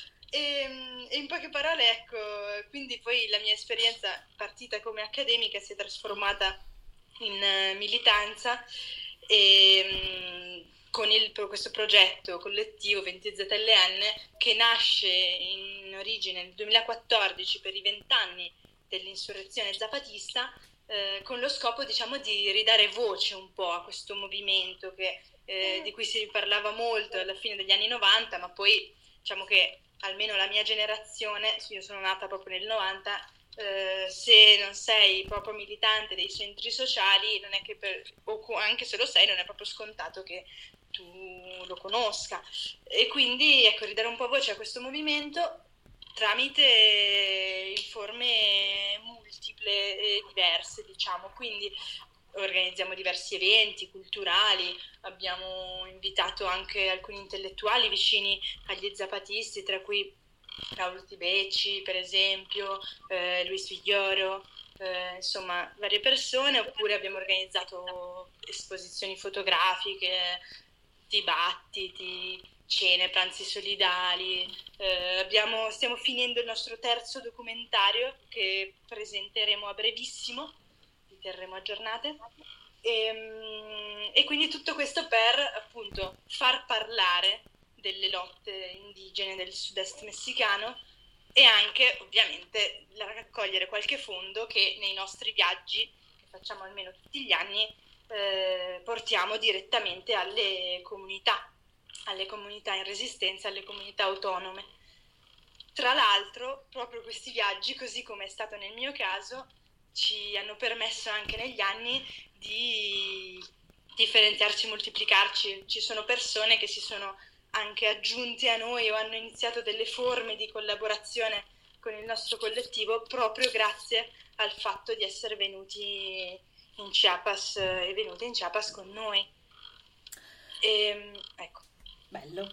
E, e in poche parole, ecco, quindi poi la mia esperienza partita come accademica si è trasformata in uh, militanza e um, con il, questo progetto collettivo venti Z L N che nasce in origine nel duemilaquattordici per i vent'anni dell'insurrezione zapatista, eh, con lo scopo, diciamo, di ridare voce un po' a questo movimento che, eh, di cui si parlava molto alla fine degli anni novanta, ma poi diciamo che almeno la mia generazione, io sono nata proprio nel novanta, Uh, se non sei proprio militante dei centri sociali, non è che per, o anche se lo sei, non è proprio scontato che tu lo conosca. E quindi, ecco, ridare un po' voce a questo movimento tramite forme multiple e diverse, diciamo. Quindi organizziamo diversi eventi culturali, abbiamo invitato anche alcuni intellettuali vicini agli zapatisti, tra cui Raul Tibeci, per esempio, eh, Luis Figlioro, eh, insomma varie persone, oppure abbiamo organizzato esposizioni fotografiche, dibattiti, cene, pranzi solidali. Eh, abbiamo, stiamo finendo il nostro terzo documentario che presenteremo a brevissimo, vi terremo aggiornate. E, e quindi tutto questo per appunto far parlare delle lotte indigene del sud-est messicano e anche ovviamente raccogliere qualche fondo che nei nostri viaggi, che facciamo almeno tutti gli anni, eh, portiamo direttamente alle comunità, alle comunità in resistenza, alle comunità autonome. Tra l'altro, proprio questi viaggi, così come è stato nel mio caso, ci hanno permesso anche negli anni di differenziarci, moltiplicarci. Ci sono persone che si sono anche aggiunti a noi o hanno iniziato delle forme di collaborazione con il nostro collettivo proprio grazie al fatto di essere venuti in Chiapas e venute in Chiapas con noi. E, ecco. Bello.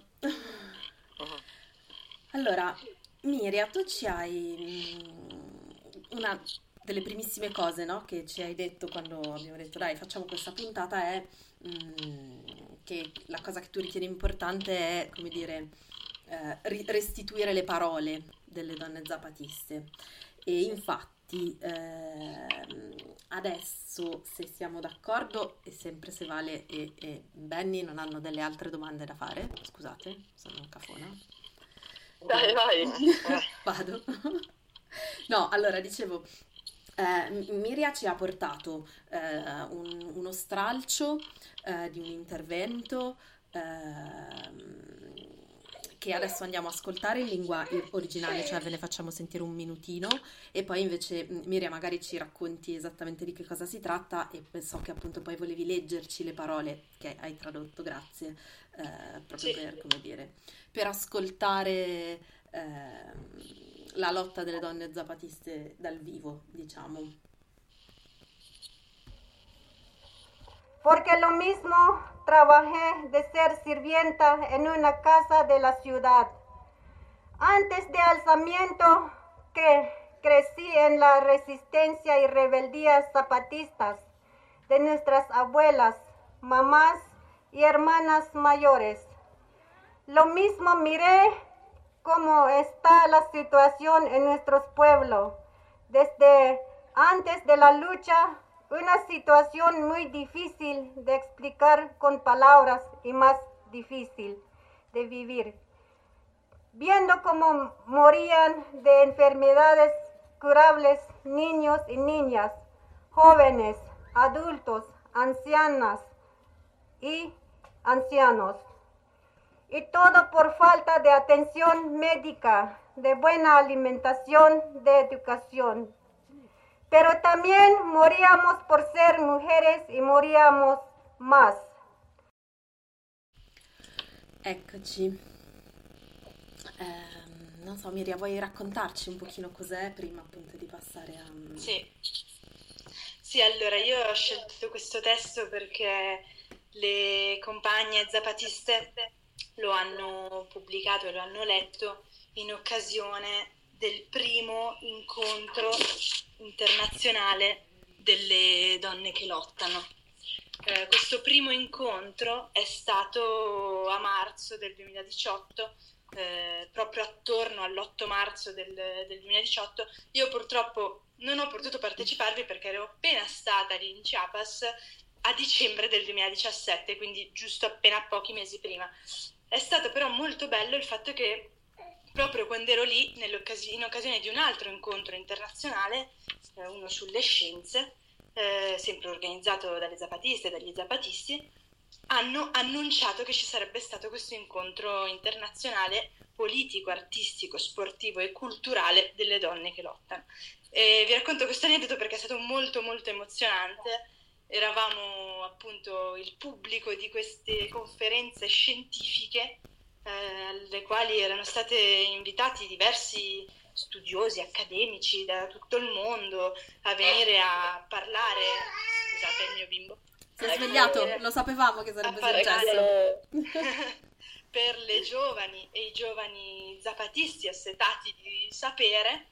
Allora, Miria, tu ci hai una delle primissime cose, no, che ci hai detto quando abbiamo detto dai facciamo questa puntata è mh, che la cosa che tu ritieni importante è, come dire, eh, ri- restituire le parole delle donne zapatiste. E infatti ehm, adesso, se siamo d'accordo, e sempre se Vale e, e Benny non hanno delle altre domande da fare, scusate, sono un cafona. Dai, vai. Vado. No, allora dicevo, eh, Miria ci ha portato eh, un- uno stralcio eh, di un intervento ehm, che adesso andiamo a ascoltare in lingua originale, cioè ve ne facciamo sentire un minutino e poi invece mh, Miria magari ci racconti esattamente di che cosa si tratta, e so che appunto poi volevi leggerci le parole che hai tradotto, grazie, eh, proprio Sì. per, come dire, per ascoltare ehm, la lotta delle donne zapatiste dal vivo, diciamo. Porque lo mismo trabajé de ser sirvienta en una casa de la ciudad. Antes de alzamiento que crecí en la resistencia y rebeldía zapatistas de nuestras abuelas, mamás y hermanas mayores. Lo mismo miré cómo está la situación en nuestros pueblos desde antes de la lucha. Una situación muy difícil de explicar con palabras y más difícil de vivir. Viendo cómo morían de enfermedades curables niños y niñas, jóvenes, adultos, ancianas y ancianos. Y todo por falta de atención médica, de buena alimentación, de educación. Pero también moríamos por ser mujeres y moríamos más. Eccoci. Ehm, non so, Miria, vuoi raccontarci un pochino cos'è prima appunto di passare a... Sì. Sì, allora io ho scelto questo testo perché le compagne zapatiste lo hanno pubblicato e lo hanno letto in occasione del primo incontro internazionale delle donne che lottano. Eh, questo primo incontro è stato a marzo del duemiladiciotto, eh, proprio attorno all'otto marzo del, del duemiladiciotto. Io purtroppo non ho potuto parteciparvi perché ero appena stata lì in Chiapas a dicembre del duemiladiciassette, quindi giusto appena pochi mesi prima. È stato però molto bello il fatto che proprio quando ero lì, in occasione di un altro incontro internazionale, eh, uno sulle scienze, eh, sempre organizzato dalle zapatiste e dagli zapatisti, hanno annunciato che ci sarebbe stato questo incontro internazionale politico, artistico, sportivo e culturale delle donne che lottano. E vi racconto questo aneddoto perché è stato molto molto emozionante. Eravamo appunto il pubblico di queste conferenze scientifiche eh, alle quali erano state invitati diversi studiosi, accademici da tutto il mondo a venire a parlare. Scusate il mio bimbo. Si è svegliato, lo sapevamo che sarebbe successo. Per le giovani e i giovani zapatisti assetati di sapere,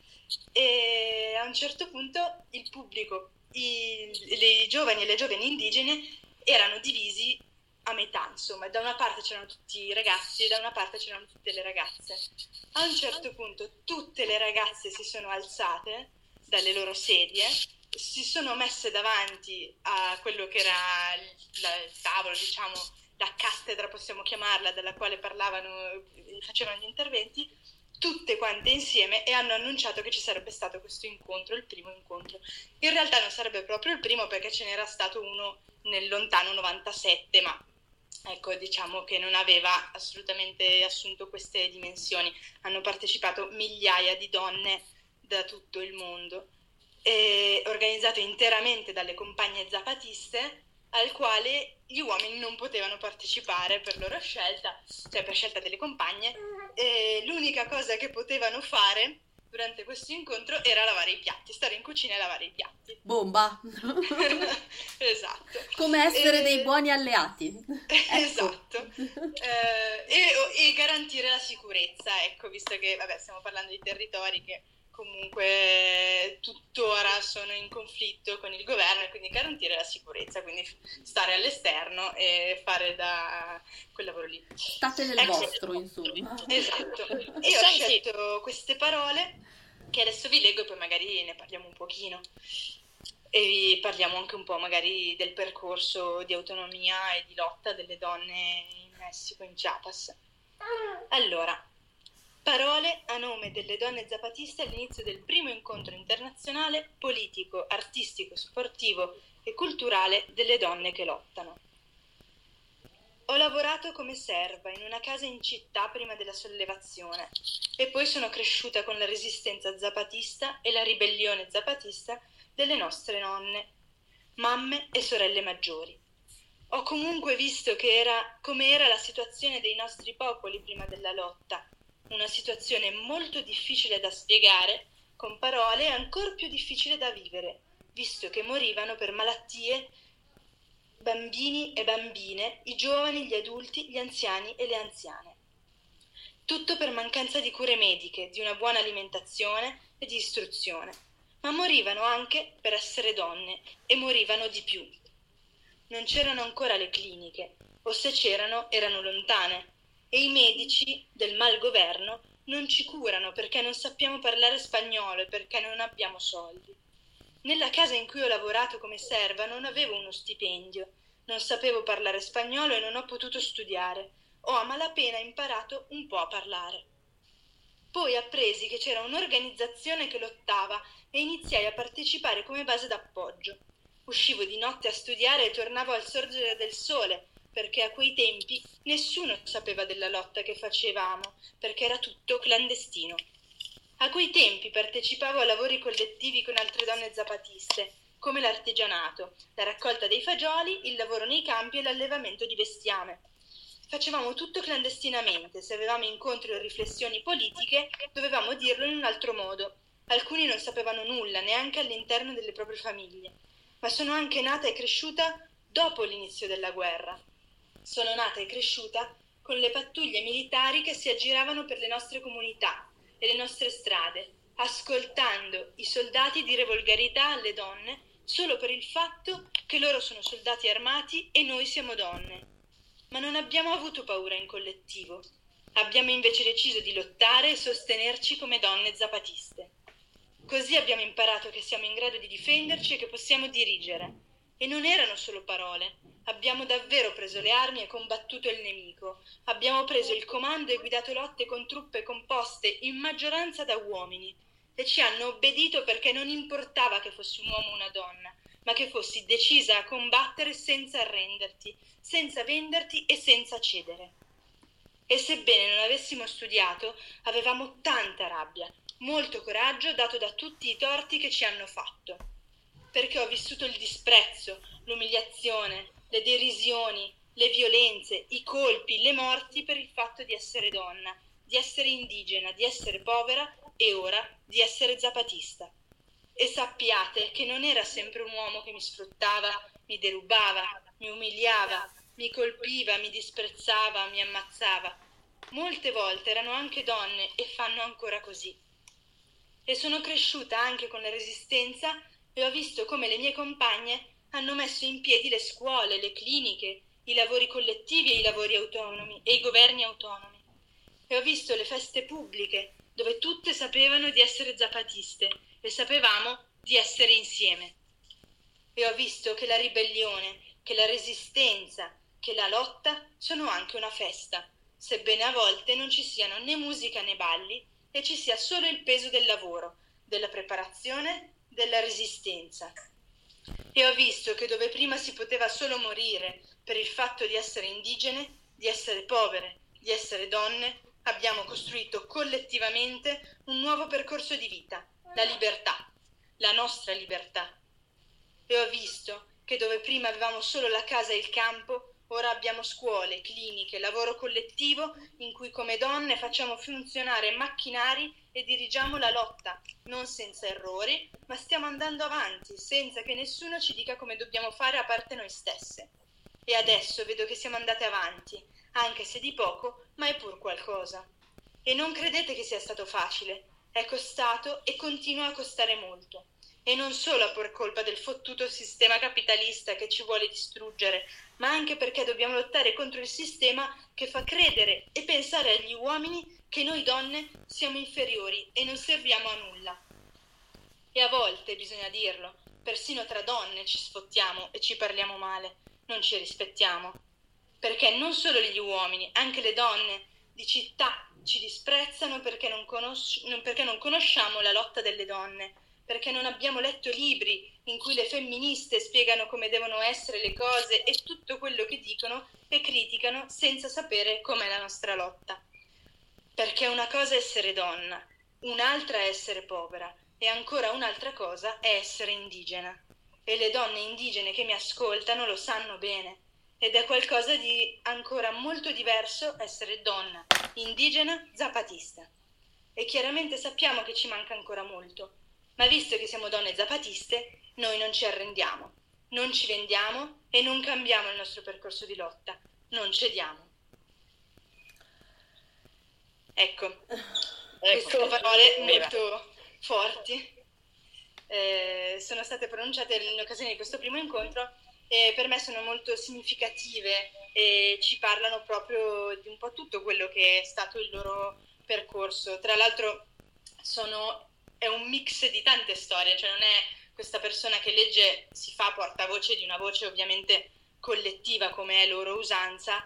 e a un certo punto il pubblico, i, le giovani e le giovani indigene erano divisi a metà, insomma, da una parte c'erano tutti i ragazzi e da una parte c'erano tutte le ragazze. A un certo punto tutte le ragazze si sono alzate dalle loro sedie, si sono messe davanti a quello che era il, la, il tavolo, diciamo, la cattedra possiamo chiamarla, dalla quale parlavano, facevano gli interventi, tutte quante insieme, e hanno annunciato che ci sarebbe stato questo incontro, il primo incontro. In realtà non sarebbe proprio il primo perché ce n'era stato uno nel lontano novantasette, ma ecco, diciamo che non aveva assolutamente assunto queste dimensioni. Hanno partecipato migliaia di donne da tutto il mondo, e organizzato interamente dalle compagne zapatiste, al quale gli uomini non potevano partecipare per loro scelta, cioè per scelta delle compagne, e l'unica cosa che potevano fare durante questo incontro era lavare i piatti, stare in cucina e lavare i piatti. Bomba! Esatto. Come essere e... dei buoni alleati. Esatto. eh, e, e garantire la sicurezza, ecco, visto che vabbè, stiamo parlando di territori che comunque tuttora sono in conflitto con il governo, e quindi garantire la sicurezza, quindi stare all'esterno e fare da quel lavoro lì. State nel Ecco, vostro, insomma. esatto. Io ho scelto queste parole che adesso vi leggo e poi magari ne parliamo un pochino e vi parliamo anche un po' magari del percorso di autonomia e di lotta delle donne in Messico, in Chiapas. Allora, parole a nome delle donne zapatiste all'inizio del primo incontro internazionale politico, artistico, sportivo e culturale delle donne che lottano. Ho lavorato come serva in una casa in città prima della sollevazione e poi sono cresciuta con la resistenza zapatista e la ribellione zapatista delle nostre nonne, mamme e sorelle maggiori. Ho comunque visto che era come era la situazione dei nostri popoli prima della lotta, una situazione molto difficile da spiegare con parole e ancora più difficile da vivere, visto che morivano per malattie bambini e bambine, i giovani, gli adulti, gli anziani e le anziane. Tutto per mancanza di cure mediche, di una buona alimentazione e di istruzione. Ma morivano anche per essere donne e morivano di più. Non c'erano ancora le cliniche, o se c'erano erano lontane, e i medici del malgoverno non ci curano perché non sappiamo parlare spagnolo e perché non abbiamo soldi. Nella casa in cui ho lavorato come serva non avevo uno stipendio, non sapevo parlare spagnolo e non ho potuto studiare. Ho a malapena imparato un po' a parlare. Poi appresi che c'era un'organizzazione che lottava e iniziai a partecipare come base d'appoggio. Uscivo di notte a studiare e tornavo al sorgere del sole, perché a quei tempi nessuno sapeva della lotta che facevamo, perché era tutto clandestino. A quei tempi partecipavo a lavori collettivi con altre donne zapatiste, come l'artigianato, la raccolta dei fagioli, il lavoro nei campi e l'allevamento di bestiame. Facevamo tutto clandestinamente, se avevamo incontri o riflessioni politiche dovevamo dirlo in un altro modo. Alcuni non sapevano nulla, neanche all'interno delle proprie famiglie. Ma sono anche nata e cresciuta dopo l'inizio della guerra. Sono nata e cresciuta con le pattuglie militari che si aggiravano per le nostre comunità e le nostre strade, ascoltando i soldati dire volgarità alle donne solo per il fatto che loro sono soldati armati e noi siamo donne. Ma non abbiamo avuto paura in collettivo. Abbiamo invece deciso di lottare e sostenerci come donne zapatiste. Così abbiamo imparato che siamo in grado di difenderci e che possiamo dirigere. E non erano solo parole. Abbiamo davvero preso le armi e combattuto il nemico. Abbiamo preso il comando e guidato lotte con truppe composte in maggioranza da uomini. E ci hanno obbedito perché non importava che fossi un uomo o una donna, ma che fossi decisa a combattere senza arrenderti, senza venderti e senza cedere. E sebbene non avessimo studiato, avevamo tanta rabbia, molto coraggio dato da tutti i torti che ci hanno fatto. Perché ho vissuto il disprezzo, l'umiliazione, le derisioni, le violenze, i colpi, le morti per il fatto di essere donna, di essere indigena, di essere povera e ora di essere zapatista. E sappiate che non era sempre un uomo che mi sfruttava, mi derubava, mi umiliava, mi colpiva, mi disprezzava, mi ammazzava. Molte volte erano anche donne e fanno ancora così. E sono cresciuta anche con la resistenza e ho visto come le mie compagne hanno messo in piedi le scuole, le cliniche, i lavori collettivi e i lavori autonomi e i governi autonomi. E ho visto le feste pubbliche dove tutte sapevano di essere zapatiste e sapevamo di essere insieme. E ho visto che la ribellione, che la resistenza, che la lotta sono anche una festa, sebbene a volte non ci siano né musica né balli e ci sia solo il peso del lavoro, della preparazione, della resistenza. E ho visto che dove prima si poteva solo morire per il fatto di essere indigene, di essere povere, di essere donne, abbiamo costruito collettivamente un nuovo percorso di vita, la libertà, la nostra libertà. E ho visto che dove prima avevamo solo la casa e il campo, ora abbiamo scuole, cliniche, lavoro collettivo in cui come donne facciamo funzionare macchinari e dirigiamo la lotta, non senza errori, ma stiamo andando avanti, senza che nessuno ci dica come dobbiamo fare a parte noi stesse. E adesso vedo che siamo andate avanti, anche se di poco, ma è pur qualcosa. E non credete che sia stato facile. è costato e continua a costare molto. E non solo per colpa del fottuto sistema capitalista che ci vuole distruggere, ma anche perché dobbiamo lottare contro il sistema che fa credere e pensare agli uomini che noi donne siamo inferiori e non serviamo a nulla. E a volte, bisogna dirlo, persino tra donne ci sfottiamo e ci parliamo male, non ci rispettiamo. Perché non solo gli uomini, anche le donne di città ci disprezzano perché non, conosci- non, perché non conosciamo la lotta delle donne, perché non abbiamo letto libri in cui le femministe spiegano come devono essere le cose e tutto quello che dicono e criticano senza sapere com'è la nostra lotta. Perché una cosa è essere donna, un'altra è essere povera e ancora un'altra cosa è essere indigena. E le donne indigene che mi ascoltano lo sanno bene. Ed è qualcosa di ancora molto diverso essere donna, indigena, zapatista. E chiaramente sappiamo che ci manca ancora molto, ma visto che siamo donne zapatiste, noi non ci arrendiamo, non ci vendiamo e non cambiamo il nostro percorso di lotta, non cediamo. Ecco, ecco. Queste parole molto forti eh, sono state pronunciate in occasione di questo primo incontro e per me sono molto significative e ci parlano proprio di un po' tutto quello che è stato il loro percorso. Tra l'altro sono, è un mix di tante storie, cioè non è questa persona che legge, si fa portavoce di una voce ovviamente collettiva come è loro usanza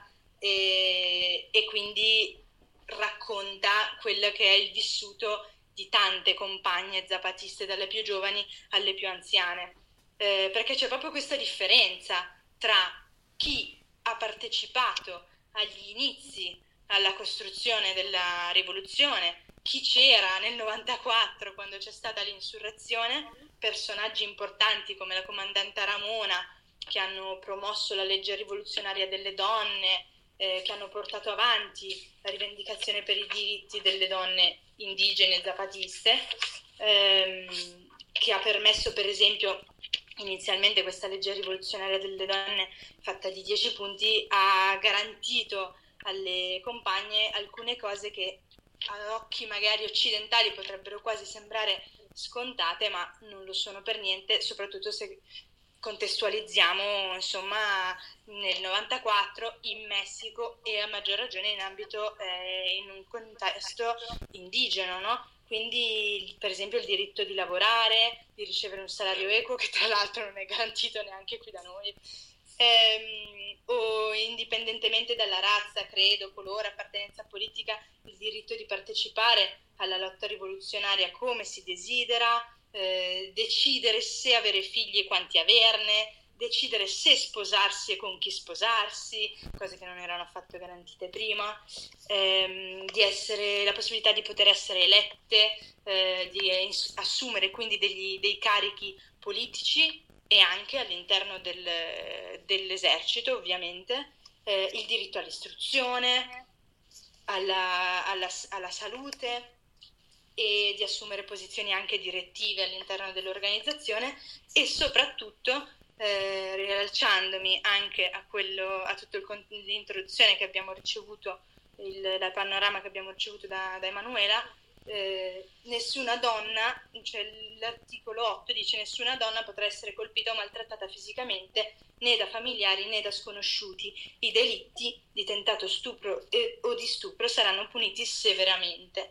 e, e quindi racconta quello che è il vissuto di tante compagne zapatiste, dalle più giovani alle più anziane. Eh, perché c'è proprio questa differenza tra chi ha partecipato agli inizi, alla costruzione della rivoluzione, chi c'era nel novantaquattro quando c'è stata l'insurrezione, personaggi importanti come la comandante Ramona che hanno promosso la legge rivoluzionaria delle donne, eh, che hanno portato avanti la rivendicazione per i diritti delle donne indigene zapatiste, ehm, che ha permesso per esempio inizialmente questa legge rivoluzionaria delle donne fatta di dieci punti ha garantito alle compagne alcune cose che a occhi magari occidentali potrebbero quasi sembrare scontate, ma non lo sono per niente, soprattutto se contestualizziamo insomma nel novantaquattro in Messico e a maggior ragione in ambito eh, in un contesto indigeno, no? Quindi per esempio il diritto di lavorare, di ricevere un salario equo che tra l'altro non è garantito neanche qui da noi, ehm, o indipendentemente dalla razza, credo, colore, appartenenza politica, il diritto di partecipare alla lotta rivoluzionaria come si desidera, eh, decidere se avere figli e quanti averne, decidere se sposarsi e con chi sposarsi, cose che non erano affatto garantite prima, ehm, di essere, la possibilità di poter essere elette, eh, di ins- assumere quindi degli, dei carichi politici e anche all'interno del, dell'esercito ovviamente, eh, il diritto all'istruzione, alla, alla, alla salute e di assumere posizioni anche direttive all'interno dell'organizzazione e soprattutto Eh, riallacciandomi anche a quello, a tutto il, l'introduzione che abbiamo ricevuto, il, il panorama che abbiamo ricevuto da, da Emanuela, eh, nessuna donna, cioè l'articolo otto dice nessuna donna potrà essere colpita o maltrattata fisicamente né da familiari né da sconosciuti. I delitti di tentato stupro e, o di stupro saranno puniti severamente.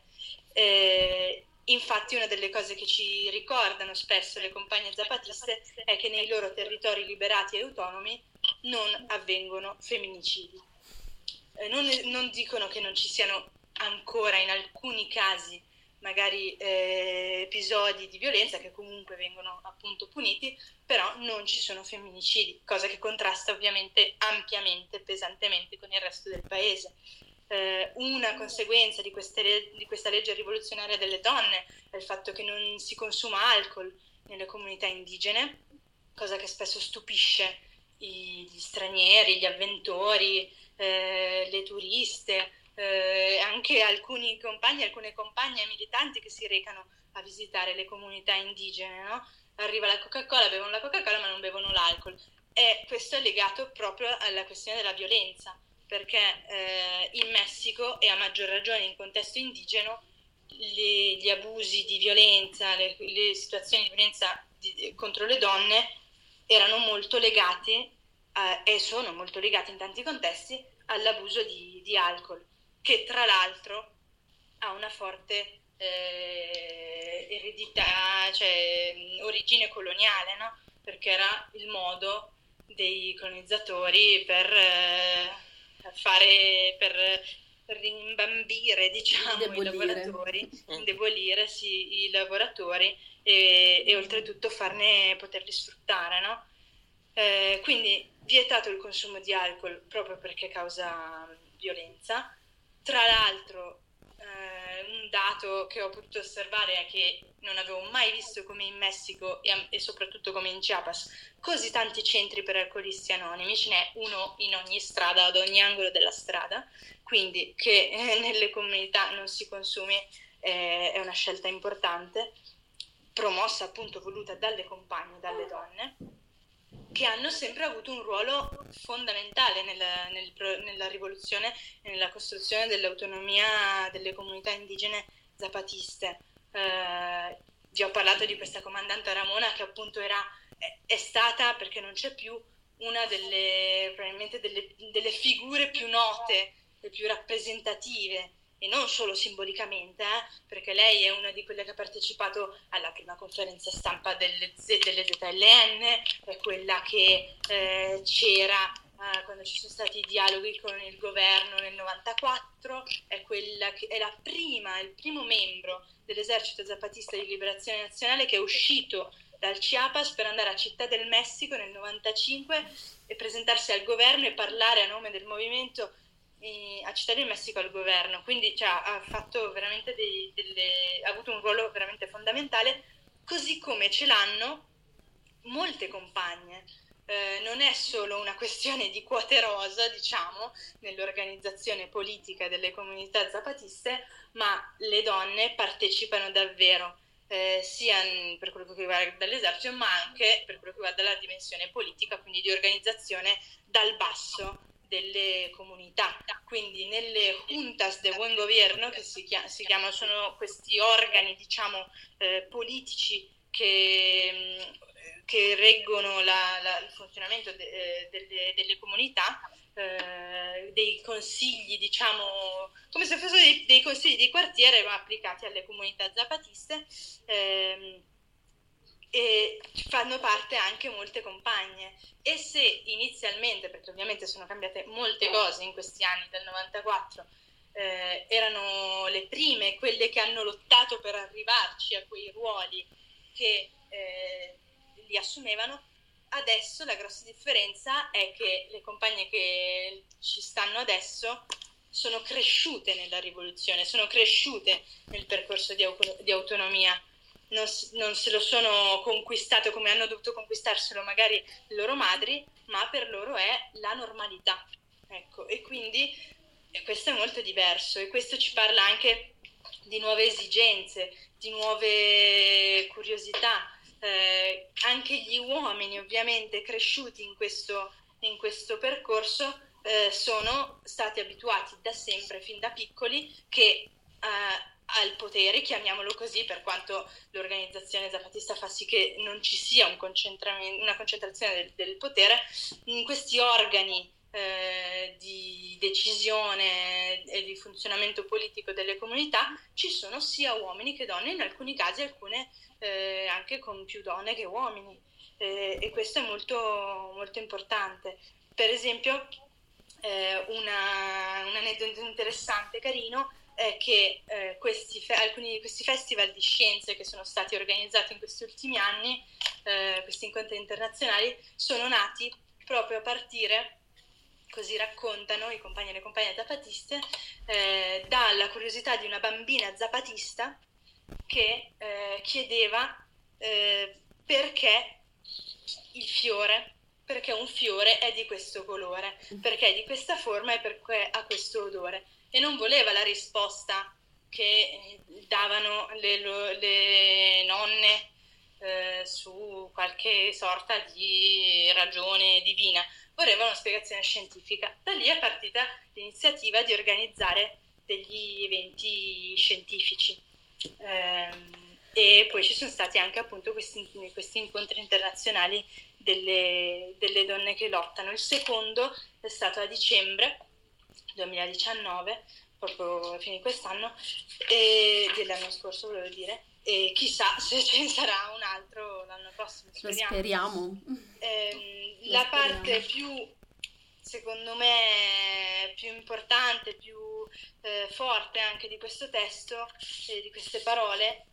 Eh, Infatti una delle cose che ci ricordano spesso le compagne zapatiste è che nei loro territori liberati e autonomi non avvengono femminicidi. Eh, non, non dicono che non ci siano ancora in alcuni casi magari eh, episodi di violenza che comunque vengono appunto puniti, però non ci sono femminicidi, cosa che contrasta ovviamente ampiamente, pesantemente con il resto del paese. Eh, una conseguenza di, queste, di questa legge rivoluzionaria delle donne è il fatto che non si consuma alcol nelle comunità indigene, cosa che spesso stupisce i, gli stranieri, gli avventori, eh, le turiste, eh, anche alcuni compagni, alcune compagne militanti che si recano a visitare le comunità indigene, no? Arriva la Coca-Cola, bevono la Coca-Cola ma non bevono l'alcol, e questo è legato proprio alla questione della violenza, perché eh, in Messico e a maggior ragione in contesto indigeno le, gli abusi di violenza, le, le situazioni di violenza di, contro le donne erano molto legati eh, e sono molto legati in tanti contesti all'abuso di, di alcol, che tra l'altro ha una forte eh, eredità, cioè origine coloniale, no? Perché era il modo dei colonizzatori per eh, fare, per rimbambire, diciamo, i lavoratori, indebolire sì, i lavoratori e, e oltretutto farne, poterli sfruttare, no? Eh, quindi vietato il consumo di alcol proprio perché causa violenza. Tra l'altro eh, un dato che ho potuto osservare è che non avevo mai visto come in Messico e, e soprattutto come in Chiapas così tanti centri per alcolisti anonimi, ce n'è uno in ogni strada, ad ogni angolo della strada, quindi che eh, nelle comunità non si consumi eh, è una scelta importante, promossa appunto, voluta dalle compagne, dalle donne, che hanno sempre avuto un ruolo fondamentale nella, nel, nella rivoluzione e nella costruzione dell'autonomia delle comunità indigene zapatiste. Eh, vi ho parlato di questa comandante Ramona che appunto era, è, è stata, perché non c'è più, una delle, probabilmente delle, delle figure più note e più rappresentative, e non solo simbolicamente, eh, perché lei è una di quelle che ha partecipato alla prima conferenza stampa delle, delle Z L N, è quella che eh, c'era eh, quando ci sono stati i dialoghi con il governo nel novantaquattro, è quella che è la prima, il primo membro dell'esercito zapatista di liberazione nazionale che è uscito dal Chiapas per andare a Città del Messico nel novantacinque e presentarsi al governo e parlare a nome del movimento a Città del Messico al governo, quindi cioè, ha fatto veramente dei, delle, ha avuto un ruolo veramente fondamentale, così come ce l'hanno molte compagne. Eh, non è solo una questione di quote rosa, diciamo, nell'organizzazione politica delle comunità zapatiste, ma le donne partecipano davvero, eh, sia per quello che riguarda l'esercito, ma anche per quello che riguarda la dimensione politica, quindi di organizzazione dal basso delle comunità. Quindi nelle juntas de buen gobierno, che si, chiam- si chiamano, sono questi organi, diciamo, eh, politici che, che reggono la, la, il funzionamento de- delle, delle comunità, eh, dei consigli, diciamo, come se fossero dei, dei consigli di quartiere, ma applicati alle comunità zapatiste, ehm, e fanno parte anche molte compagne. E se inizialmente, perché ovviamente sono cambiate molte cose in questi anni dal novantaquattro, eh, erano le prime, quelle che hanno lottato per arrivarci a quei ruoli che eh, li assumevano, adesso la grossa differenza è che le compagne che ci stanno adesso sono cresciute nella rivoluzione, sono cresciute nel percorso di, au- di autonomia. Non, non se lo sono conquistato come hanno dovuto conquistarselo magari le loro madri, ma per loro è la normalità. Ecco, e quindi e questo è molto diverso, e questo ci parla anche di nuove esigenze, di nuove curiosità. Eh, anche gli uomini, ovviamente cresciuti in questo, in questo percorso, eh, sono stati abituati da sempre, fin da piccoli, che eh, al potere, chiamiamolo così, per quanto l'organizzazione zapatista fa sì che non ci sia un concentramento, una concentrazione del, del potere, in questi organi eh, di decisione e di funzionamento politico delle comunità ci sono sia uomini che donne, in alcuni casi alcune eh, anche con più donne che uomini, eh, e questo è molto, molto importante. Per esempio eh, una, un aneddoto interessante, carino, è che eh, questi, fe- alcuni di questi festival di scienze che sono stati organizzati in questi ultimi anni, eh, questi incontri internazionali, sono nati proprio a partire, così raccontano i compagni e le compagne zapatiste, eh, dalla curiosità di una bambina zapatista che eh, chiedeva eh, perché il fiore, perché un fiore è di questo colore, perché è di questa forma e perché ha questo odore. E non voleva la risposta che davano le, le nonne eh, su qualche sorta di ragione divina, voleva una spiegazione scientifica. Da lì è partita l'iniziativa di organizzare degli eventi scientifici. Ehm, e poi ci sono stati anche appunto questi, questi incontri internazionali delle, delle donne che lottano. Il secondo è stato a dicembre duemiladiciannove, proprio a fine di quest'anno, e dell'anno scorso volevo dire, e chissà se ce ne sarà un altro l'anno prossimo, speriamo. Lo speriamo. Ehm, Lo la speriamo. parte più, secondo me, più importante, più eh, forte anche di questo testo e di queste parole,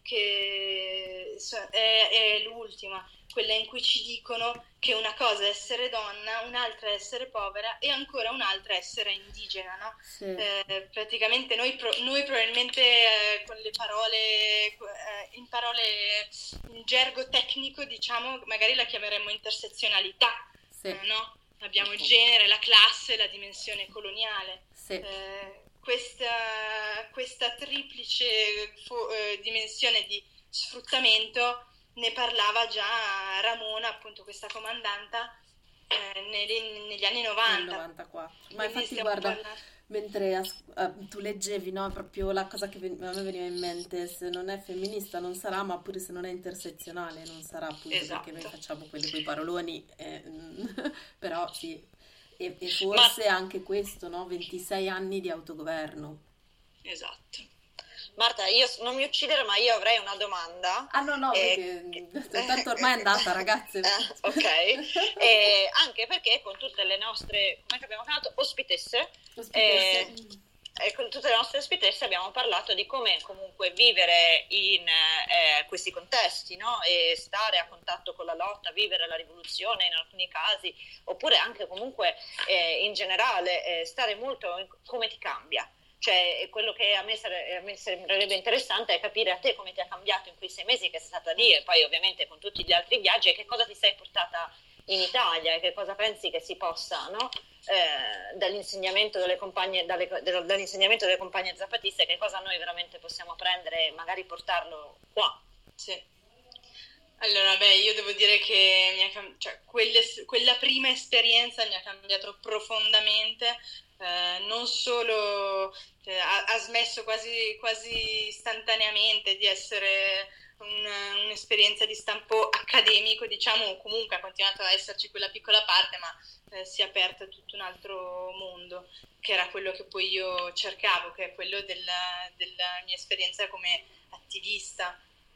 che so- è, è l'ultima, quella in cui ci dicono che una cosa è essere donna, un'altra è essere povera e ancora un'altra è essere indigena, no? Sì. Eh, praticamente noi, pro- noi probabilmente eh, con le parole, eh, in parole, in gergo tecnico, diciamo, magari la chiameremmo intersezionalità, Sì. eh, no? Abbiamo il genere, la classe, la dimensione coloniale. Sì. Eh, questa, questa triplice fo- eh, dimensione di sfruttamento ne parlava già Ramona, appunto questa comandanta, eh, negli, negli anni novanta. Nel novantaquattro. Ma Quindi infatti stiamo guarda, parlando- mentre as- eh, tu leggevi, no, proprio la cosa che ven- a me veniva in mente, se non è femminista non sarà, ma pure se non è intersezionale non sarà, appunto, Esatto. perché noi facciamo quelli quei paroloni, eh, però sì, e, e forse anche questo, no, ventisei anni di autogoverno. Esatto. Marta, io non mi uccidere, ma io avrei una domanda. Ah no, no, Eh, perché tanto ormai è andata, ragazze. Eh, ok, e anche perché con tutte le nostre, come abbiamo chiamato, ospitesse, Ospitesse. eh, e con tutte le nostre ospitesse abbiamo parlato di come comunque vivere in eh, questi contesti, no? E stare a contatto con la lotta, vivere la rivoluzione in alcuni casi, oppure anche comunque eh, in generale eh, stare molto in come ti cambia. Cioè, quello che a me, sare- a me sembrerebbe interessante è capire a te come ti ha cambiato in quei sei mesi che sei stata lì, e poi ovviamente con tutti gli altri viaggi, e che cosa ti sei portata in Italia e che cosa pensi che si possa, no? Eh, dall'insegnamento delle compagne, dalle, del- dall'insegnamento delle compagne zapatiste, che cosa noi veramente possiamo prendere e magari portarlo qua. Sì. Allora, beh, io devo dire che mi ha cam- cioè, quelle- quella prima esperienza mi ha cambiato profondamente. Eh, non solo cioè, ha, ha smesso quasi, quasi istantaneamente di essere un- un'esperienza di stampo accademico, diciamo, o comunque ha continuato a esserci quella piccola parte, ma eh, si è aperto tutto un altro mondo, che era quello che poi io cercavo, che è quello della, della mia esperienza come attivista,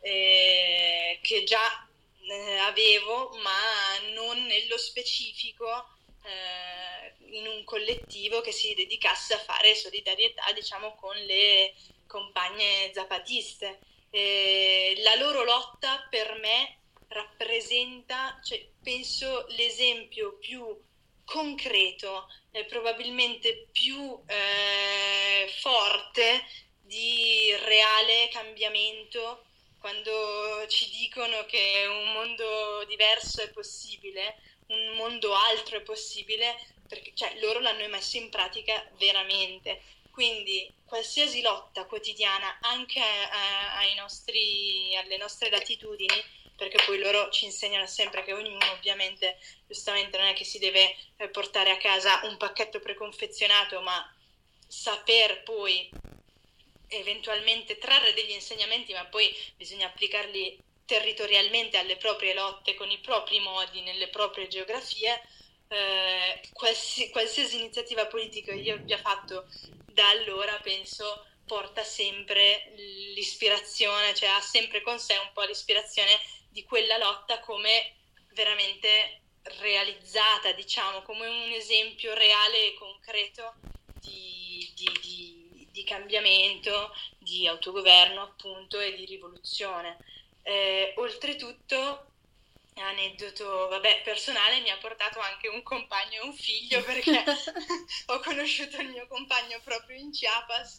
eh, che già eh, avevo, ma non nello specifico, eh, in un collettivo che si dedicasse a fare solidarietà, diciamo, con le compagne zapatiste. Eh, la loro lotta per me rappresenta, cioè, penso, l'esempio più concreto e probabilmente più eh, forte di reale cambiamento, quando ci dicono che un mondo diverso è possibile, un mondo altro è possibile, perché cioè, loro l'hanno messo in pratica veramente. Quindi qualsiasi lotta quotidiana, anche a, ai nostri, alle nostre latitudini, perché poi loro ci insegnano sempre che ognuno ovviamente, giustamente, non è che si deve portare a casa un pacchetto preconfezionato, ma saper poi eventualmente trarre degli insegnamenti, ma poi bisogna applicarli territorialmente alle proprie lotte, con i propri modi, nelle proprie geografie. Eh, qualsi, qualsiasi iniziativa politica io abbia fatto da allora, penso, porta sempre l'ispirazione, cioè ha sempre con sé un po' l'ispirazione di quella lotta come veramente realizzata, diciamo, come un esempio reale e concreto di, di, di, di cambiamento, di autogoverno, appunto, e di rivoluzione. Eh, oltretutto, aneddoto, vabbè, personale, mi ha portato anche un compagno e un figlio, perché ho conosciuto il mio compagno proprio in Chiapas,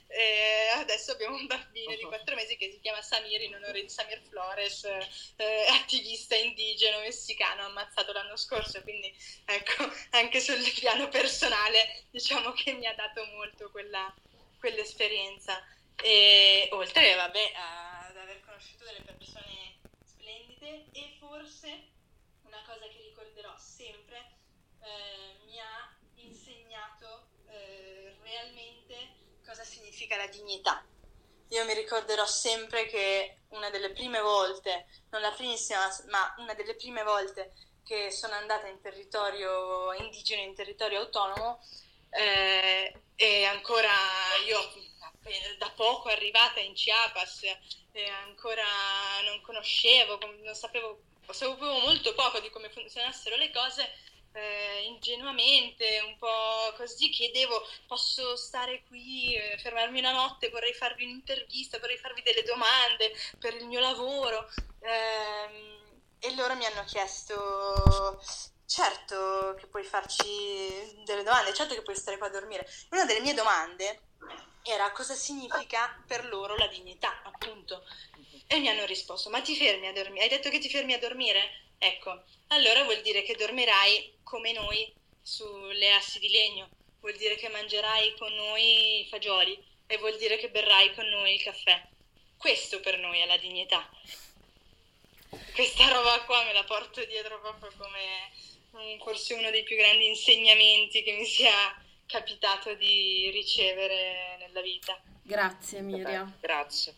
e adesso abbiamo un bambino di quattro mesi che si chiama Samir, in onore di Samir Flores, eh, attivista indigeno messicano ammazzato l'anno scorso. Quindi ecco, anche sul piano personale, diciamo che mi ha dato molto quella, quell'esperienza, e oltre, vabbè, ad aver conosciuto delle persone splendide. E forse una cosa che ricorderò sempre, eh, mi ha insegnato eh, realmente cosa significa la dignità, io mi ricorderò sempre che una delle prime volte, non la primissima, ma una delle prime volte che sono andata in territorio indigeno, in territorio autonomo, eh, e ancora io da poco arrivata in Chiapas, e ancora non conoscevo, non sapevo, sapevo molto poco di come funzionassero le cose, eh, ingenuamente, un po' così, chiedevo: posso stare qui, eh, fermarmi una notte, vorrei farvi un'intervista, vorrei farvi delle domande per il mio lavoro, eh, e loro mi hanno chiesto: certo che puoi farci delle domande, certo che puoi stare qua a dormire. Una delle mie domande era: cosa significa per loro la dignità, appunto. E mi hanno risposto: ma ti fermi a dormire? Hai detto che ti fermi a dormire? Ecco, allora vuol dire che dormirai come noi sulle assi di legno, vuol dire che mangerai con noi i fagioli e vuol dire che berrai con noi il caffè. Questo per noi è la dignità. Questa roba qua me la porto dietro proprio come forse uno dei più grandi insegnamenti che mi sia capitato di ricevere nella vita. Grazie Miriam. Beh, grazie.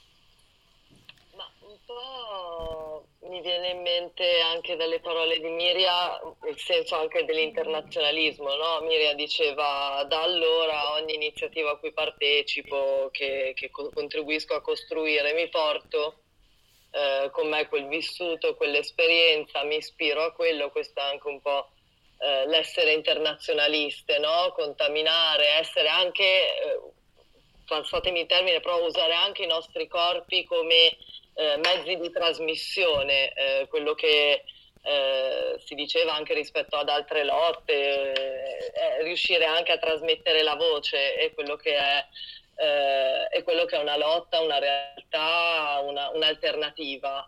Ma un po' mi viene in mente anche dalle parole di Miria il senso anche dell'internazionalismo, no? Miria diceva: da allora ogni iniziativa a cui partecipo, che, che contribuisco a costruire, mi porto eh, con me quel vissuto, quell'esperienza, mi ispiro a quello. Questo è anche un po' eh, l'essere internazionaliste, no? Contaminare, essere anche, eh, passatemi il termine, però usare anche i nostri corpi come Eh, mezzi di trasmissione, eh, quello che eh, si diceva anche rispetto ad altre lotte, eh, è riuscire anche a trasmettere la voce, è quello che è, eh, è quello che è una lotta, una realtà, una, un'alternativa.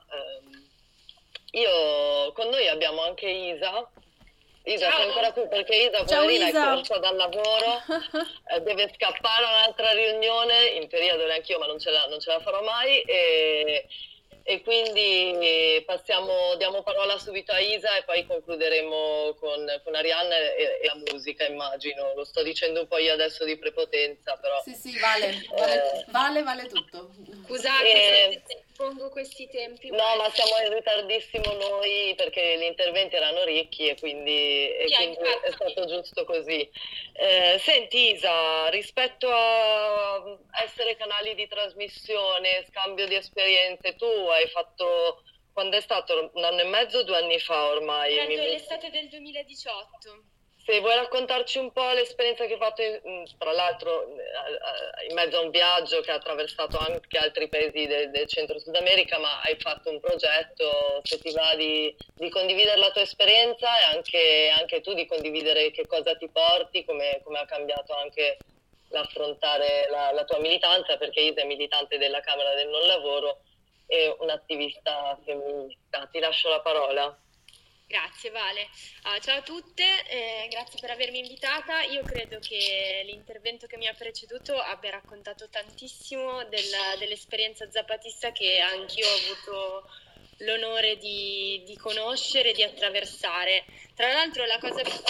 Eh, io con noi abbiamo anche Isa. Isa, sei ancora qui? Perché Isa, poverina, è corsa dal lavoro, eh, deve scappare a un'altra riunione, in teoria dovrei anch'io, ma non ce la, non ce la farò mai, e, e quindi passiamo, diamo parola subito a Isa e poi concluderemo con, con Arianna e, e la musica, immagino. Lo sto dicendo un po' io adesso di prepotenza, però... Sì, sì, vale, vale, eh, vale, vale tutto. Scusate e... se pongo questi tempi. No, ma siamo in ritardissimo noi perché gli interventi erano ricchi e quindi, e yeah, quindi è stato giusto così. Eh, senti Isa, rispetto a essere canali di trasmissione, scambio di esperienze, tu hai fatto, quando è stato? Un anno e mezzo, due anni fa ormai? Durante mi... l'estate del duemiladiciotto. Se vuoi raccontarci un po' l'esperienza che hai fatto, in, tra l'altro in mezzo a un viaggio che ha attraversato anche altri paesi del, del centro-sud America, ma hai fatto un progetto, se ti va di, di condividere la tua esperienza e anche, anche tu di condividere che cosa ti porti, come, come ha cambiato anche l'affrontare la, la tua militanza, perché Isa è militante della Camera del Non Lavoro e un'attivista femminista. Ti lascio la parola. Grazie Vale, uh, ciao a tutte, eh, grazie per avermi invitata. Io credo che l'intervento che mi ha preceduto abbia raccontato tantissimo del, dell'esperienza zapatista che anch'io ho avuto l'onore di, di conoscere e di attraversare. Tra l'altro la cosa più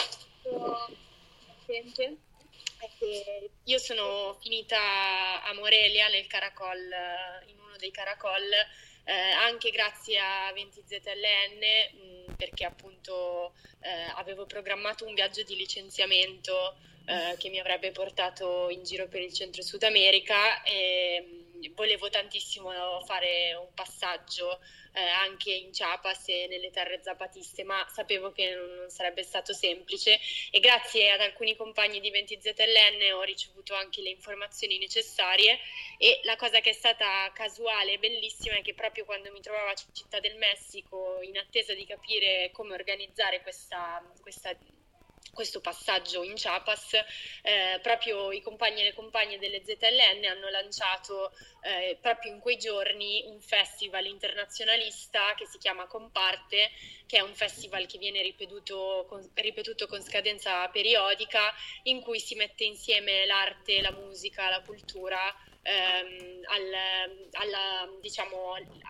divertente è che io sono finita a Morelia nel Caracol, in uno dei Caracol, Eh, anche grazie a venti Z L N, mh, perché appunto eh, avevo programmato un viaggio di licenziamento eh, che mi avrebbe portato in giro per il centro Sud America e mh, volevo tantissimo fare un passaggio eh, anche in Chiapas e nelle terre zapatiste, ma sapevo che non, non sarebbe stato semplice e grazie ad alcuni compagni di venti Z L N ho ricevuto anche le informazioni necessarie. E la cosa che è stata casuale e bellissima è che proprio quando mi trovavo a Città del Messico in attesa di capire come organizzare questa, questa, questo passaggio in Chiapas, eh, proprio i compagni e le compagne delle Z L N hanno lanciato eh, proprio in quei giorni un festival internazionalista che si chiama Comparte, che è un festival che viene ripetuto con, ripetuto con scadenza periodica, in cui si mette insieme l'arte, la musica, la cultura, Ehm, al, alla, diciamo,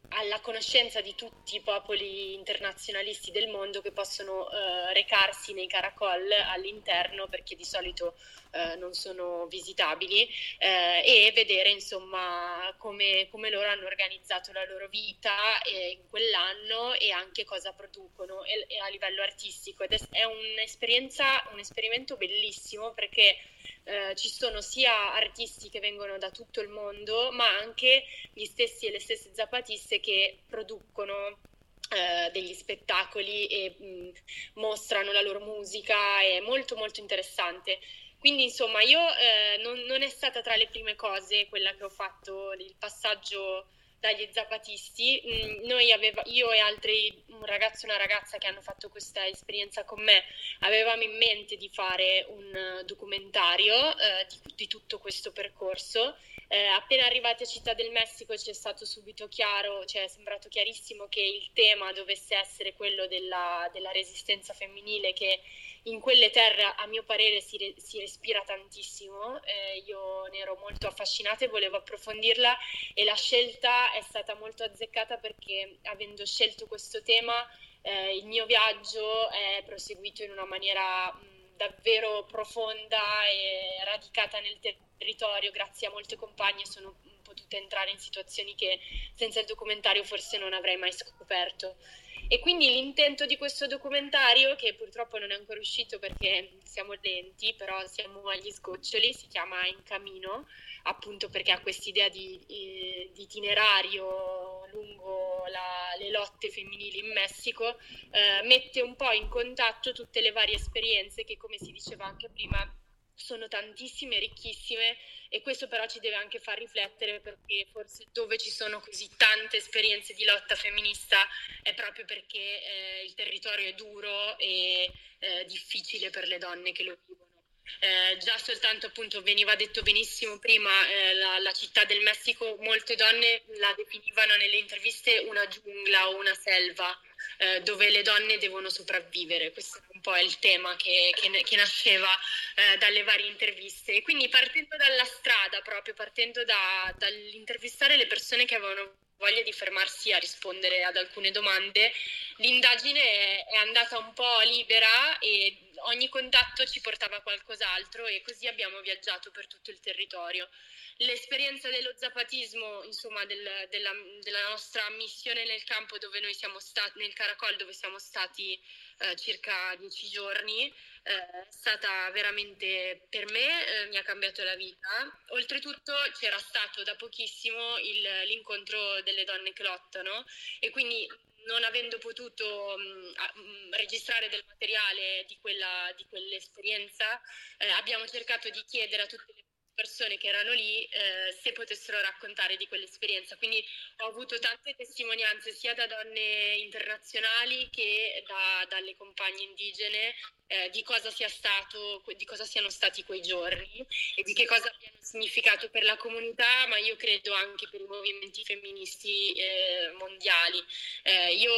alla conoscenza di tutti i popoli internazionalisti del mondo che possono eh, recarsi nei caracol all'interno, perché di solito eh, non sono visitabili, eh, e vedere insomma come, come loro hanno organizzato la loro vita eh, in quell'anno e anche cosa producono e, e a livello artistico. Ed è, è un'esperienza, un esperimento bellissimo, perché Eh, ci sono sia artisti che vengono da tutto il mondo, ma anche gli stessi e le stesse zapatiste che producono eh, degli spettacoli e mh, mostrano la loro musica. È molto molto interessante. Quindi insomma io eh, non, non è stata tra le prime cose quella che ho fatto, il passaggio dagli zapatisti. Mm, noi aveva, io e altri, un ragazzo e una ragazza che hanno fatto questa esperienza con me, avevamo in mente di fare un documentario eh, di, di tutto questo percorso. Eh, appena arrivati a Città del Messico ci è stato subito chiaro, cioè è sembrato chiarissimo che il tema dovesse essere quello della, della resistenza femminile, che in quelle terre a mio parere si, re, si respira tantissimo. Eh, io ne ero molto affascinata e volevo approfondirla, e la scelta è stata molto azzeccata, perché avendo scelto questo tema eh, il mio viaggio è proseguito in una maniera mh, davvero profonda e radicata nel territorio. Grazie a molte compagne sono potuta entrare in situazioni che senza il documentario forse non avrei mai scoperto. E quindi l'intento di questo documentario, che purtroppo non è ancora uscito perché siamo lenti, però siamo agli sgoccioli, si chiama In Camino, appunto perché ha quest'idea di, di itinerario lungo la, le lotte femminili in Messico, eh, mette un po' in contatto tutte le varie esperienze che, come si diceva anche prima, sono tantissime, ricchissime, e questo però ci deve anche far riflettere, perché forse dove ci sono così tante esperienze di lotta femminista è proprio perché eh, il territorio è duro e eh, difficile per le donne che lo vivono. Eh, già soltanto, appunto, veniva detto benissimo prima, eh, la, la Città del Messico, molte donne la definivano nelle interviste una giungla o una selva eh, dove le donne devono sopravvivere. Questo è un po' il tema che, che, che nasceva eh, dalle varie interviste, e quindi partendo dalla strada, proprio partendo da, dall'intervistare le persone che avevano voglia di fermarsi a rispondere ad alcune domande, l'indagine è, è andata un po' libera e ogni contatto ci portava a qualcos'altro, e così abbiamo viaggiato per tutto il territorio. L'esperienza dello zapatismo, insomma, del, della, della nostra missione nel campo dove noi siamo stati, nel Caracol, dove siamo stati eh, circa dieci giorni, eh, è stata veramente, per me, eh, mi ha cambiato la vita. Oltretutto c'era stato da pochissimo il, l'incontro delle donne che lottano, e quindi, non avendo potuto mh, registrare del materiale di, quella, di quell'esperienza, eh, abbiamo cercato di chiedere a tutte le persone che erano lì eh, se potessero raccontare di quell'esperienza. Quindi ho avuto tante testimonianze sia da donne internazionali che da, dalle compagne indigene eh, di cosa sia stato, di cosa siano stati quei giorni e di che cosa abbiano significato per la comunità, ma io credo anche per i movimenti femministi eh, mondiali. Eh, io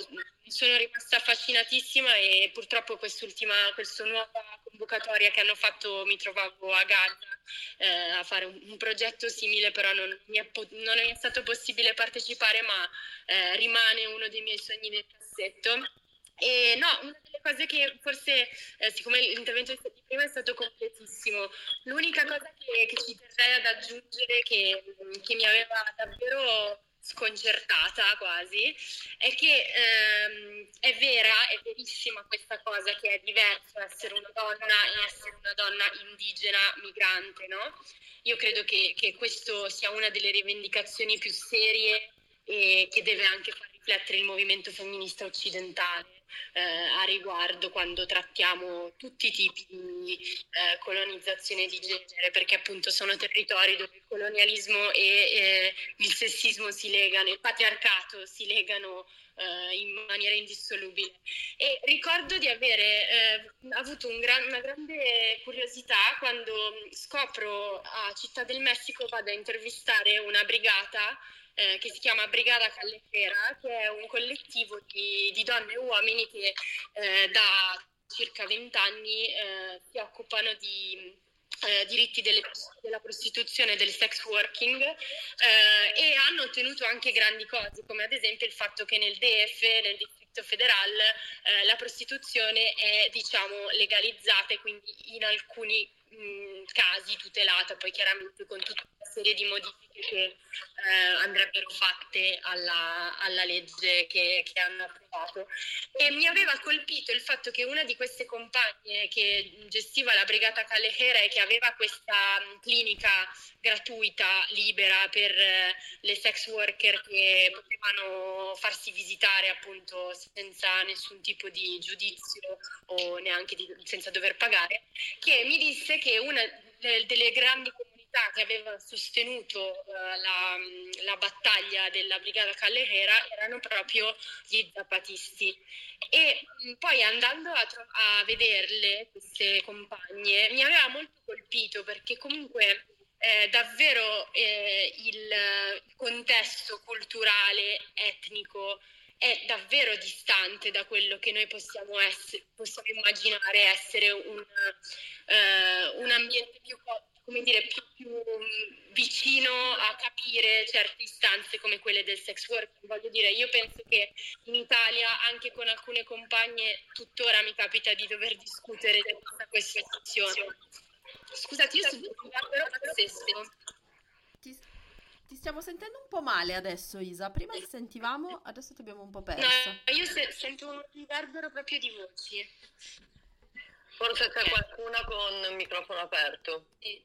sono rimasta affascinatissima, e purtroppo quest'ultima, questa nuova convocatoria che hanno fatto, mi trovavo a Gaza eh, a fare un, un progetto simile, però non mi è, non è stato possibile partecipare, ma eh, rimane uno dei miei sogni nel cassetto. E no, una delle cose che forse, eh, siccome l'intervento di prima è stato completissimo, l'unica cosa che, che ci terrei ad aggiungere, che, che mi aveva davvero sconcertata quasi, è che ehm, è vera, è verissima questa cosa, che è diverso essere una donna e essere una donna indigena migrante, no? Io credo che, che questo sia una delle rivendicazioni più serie e che deve anche far riflettere il movimento femminista occidentale eh, a riguardo, quando trattiamo tutti i tipi di eh, colonizzazione di genere, perché appunto sono territori dove il colonialismo e eh, il sessismo si legano, il patriarcato si legano eh, in maniera indissolubile. E ricordo di avere eh, avuto un gran, una grande curiosità quando scopro a Città del Messico, vado a intervistare una brigata Eh, che si chiama Brigada Callejera, che è un collettivo di, di donne e uomini che eh, da circa vent'anni eh, si occupano di Eh, diritti delle, della prostituzione e del sex working eh, e hanno ottenuto anche grandi cose, come ad esempio il fatto che nel D F, nel Distrito Federale, eh, la prostituzione è, diciamo, legalizzata e quindi in alcuni mh, casi tutelata, poi chiaramente con tutta una serie di modifiche che eh, andrebbero fatte alla, alla legge che, che hanno approvato. E mi aveva colpito il fatto che una di queste compagne che gestiva la Brigata Callejeira e che aveva questa mh, clinica gratuita, libera per eh, le sex worker che potevano farsi visitare appunto senza nessun tipo di giudizio o neanche di, senza dover pagare, che mi disse che una de- delle grandi comunità che aveva sostenuto uh, la, la battaglia della Brigata Callejeira erano proprio gli zapatisti. E mh, poi andando a, tro- a vederle, queste compagne, mi aveva molto colpito perché comunque eh, davvero eh, il, il contesto culturale, etnico, è davvero distante da quello che noi possiamo, essere, possiamo immaginare essere un, uh, un ambiente più, come dire, più, più vicino a capire certe istanze come quelle del sex work. Voglio dire, io penso che in Italia, anche con alcune compagne, tuttora mi capita di dover discutere di questa questione. Scusate, io sento un albero pazzesco. Ti, ti stiamo sentendo un po' male adesso, Isa. Prima ti sentivamo, adesso ti abbiamo un po' persa. No, io se, sento un riverbero proprio di voci. Forse c'è qualcuna con il microfono aperto. E,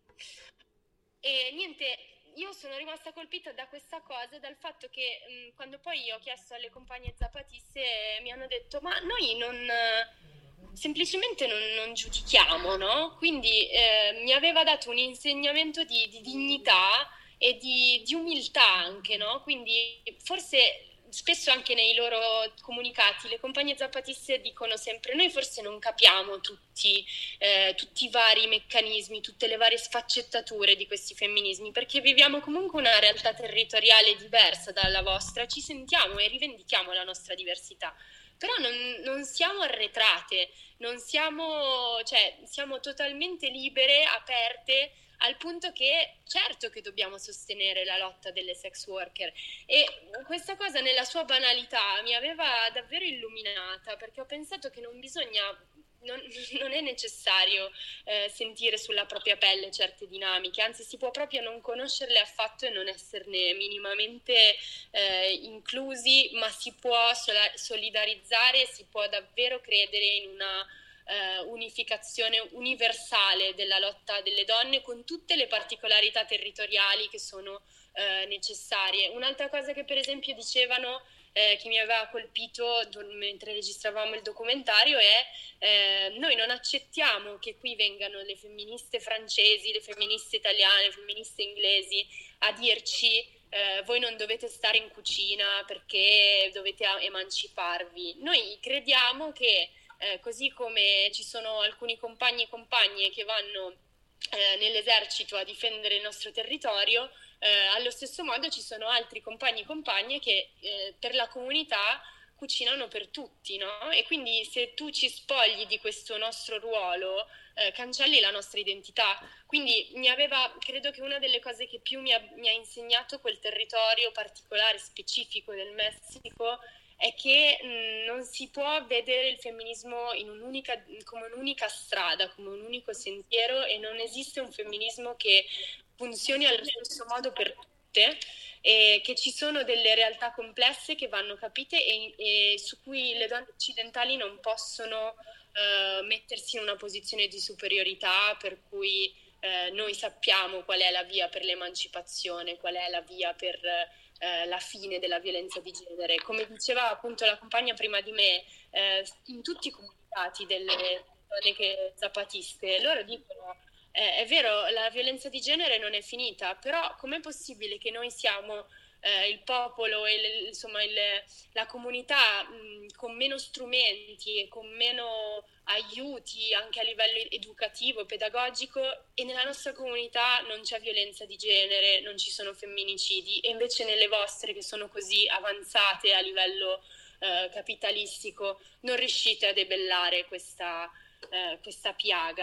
e niente, io sono rimasta colpita da questa cosa, dal fatto che mh, quando poi ho chiesto alle compagne zapatiste mi hanno detto ma noi non... semplicemente non, non giudichiamo, no? Quindi eh, mi aveva dato un insegnamento di, di dignità e di, di umiltà anche, no? Quindi forse spesso anche nei loro comunicati le compagne zapatiste dicono sempre noi forse non capiamo tutti, eh, tutti i vari meccanismi, tutte le varie sfaccettature di questi femminismi, perché viviamo comunque una realtà territoriale diversa dalla vostra, ci sentiamo e rivendichiamo la nostra diversità. Però non, non siamo arretrate, non siamo, cioè, siamo totalmente libere, aperte, al punto che certo che dobbiamo sostenere la lotta delle sex worker. E questa cosa nella sua banalità mi aveva davvero illuminata, perché ho pensato che non bisogna... Non, non è necessario eh, sentire sulla propria pelle certe dinamiche, anzi si può proprio non conoscerle affatto e non esserne minimamente eh, inclusi, ma si può sola- solidarizzare, si può davvero credere in una eh, unificazione universale della lotta delle donne con tutte le particolarità territoriali che sono eh, necessarie. Un'altra cosa che per esempio dicevano Eh, che mi aveva colpito mentre registravamo il documentario è eh, noi non accettiamo che qui vengano le femministe francesi, le femministe italiane, le femministe inglesi a dirci eh, voi non dovete stare in cucina perché dovete emanciparvi. Noi crediamo che eh, così come ci sono alcuni compagni e compagne che vanno eh, nell'esercito a difendere il nostro territorio, Eh, allo stesso modo ci sono altri compagni e compagne che eh, per la comunità cucinano per tutti, no? E quindi se tu ci spogli di questo nostro ruolo eh, cancelli la nostra identità. Quindi mi aveva, credo che una delle cose che più mi ha, mi ha insegnato quel territorio particolare, specifico del Messico, è che mh, non si può vedere il femminismo in un'unica, come un'unica strada, come un unico sentiero, e non esiste un femminismo che funzioni allo stesso modo per tutte, e che ci sono delle realtà complesse che vanno capite e, e su cui le donne occidentali non possono uh, mettersi in una posizione di superiorità, per cui uh, noi sappiamo qual è la via per l'emancipazione, qual è la via per uh, la fine della violenza di genere. Come diceva appunto la compagna prima di me, uh, in tutti i comunicati delle donne che, zapatiste, loro dicono Eh, è vero, la violenza di genere non è finita, però com'è possibile che noi siamo eh, il popolo e le, insomma il, la comunità mh, con meno strumenti e con meno aiuti anche a livello educativo e pedagogico, e nella nostra comunità non c'è violenza di genere, non ci sono femminicidi, e invece nelle vostre, che sono così avanzate a livello eh, capitalistico, non riuscite a debellare questa, eh, questa piaga.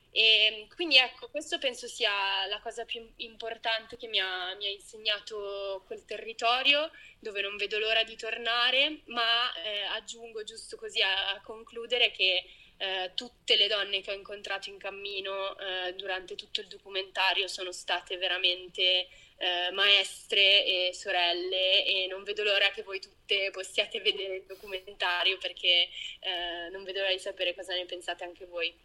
E quindi ecco, questo penso sia la cosa più importante che mi ha, mi ha insegnato quel territorio, dove non vedo l'ora di tornare, ma eh, aggiungo giusto così a, a concludere che eh, tutte le donne che ho incontrato in cammino eh, durante tutto il documentario sono state veramente eh, maestre e sorelle, e non vedo l'ora che voi tutte possiate vedere il documentario, perché eh, non vedo l'ora di sapere cosa ne pensate anche voi.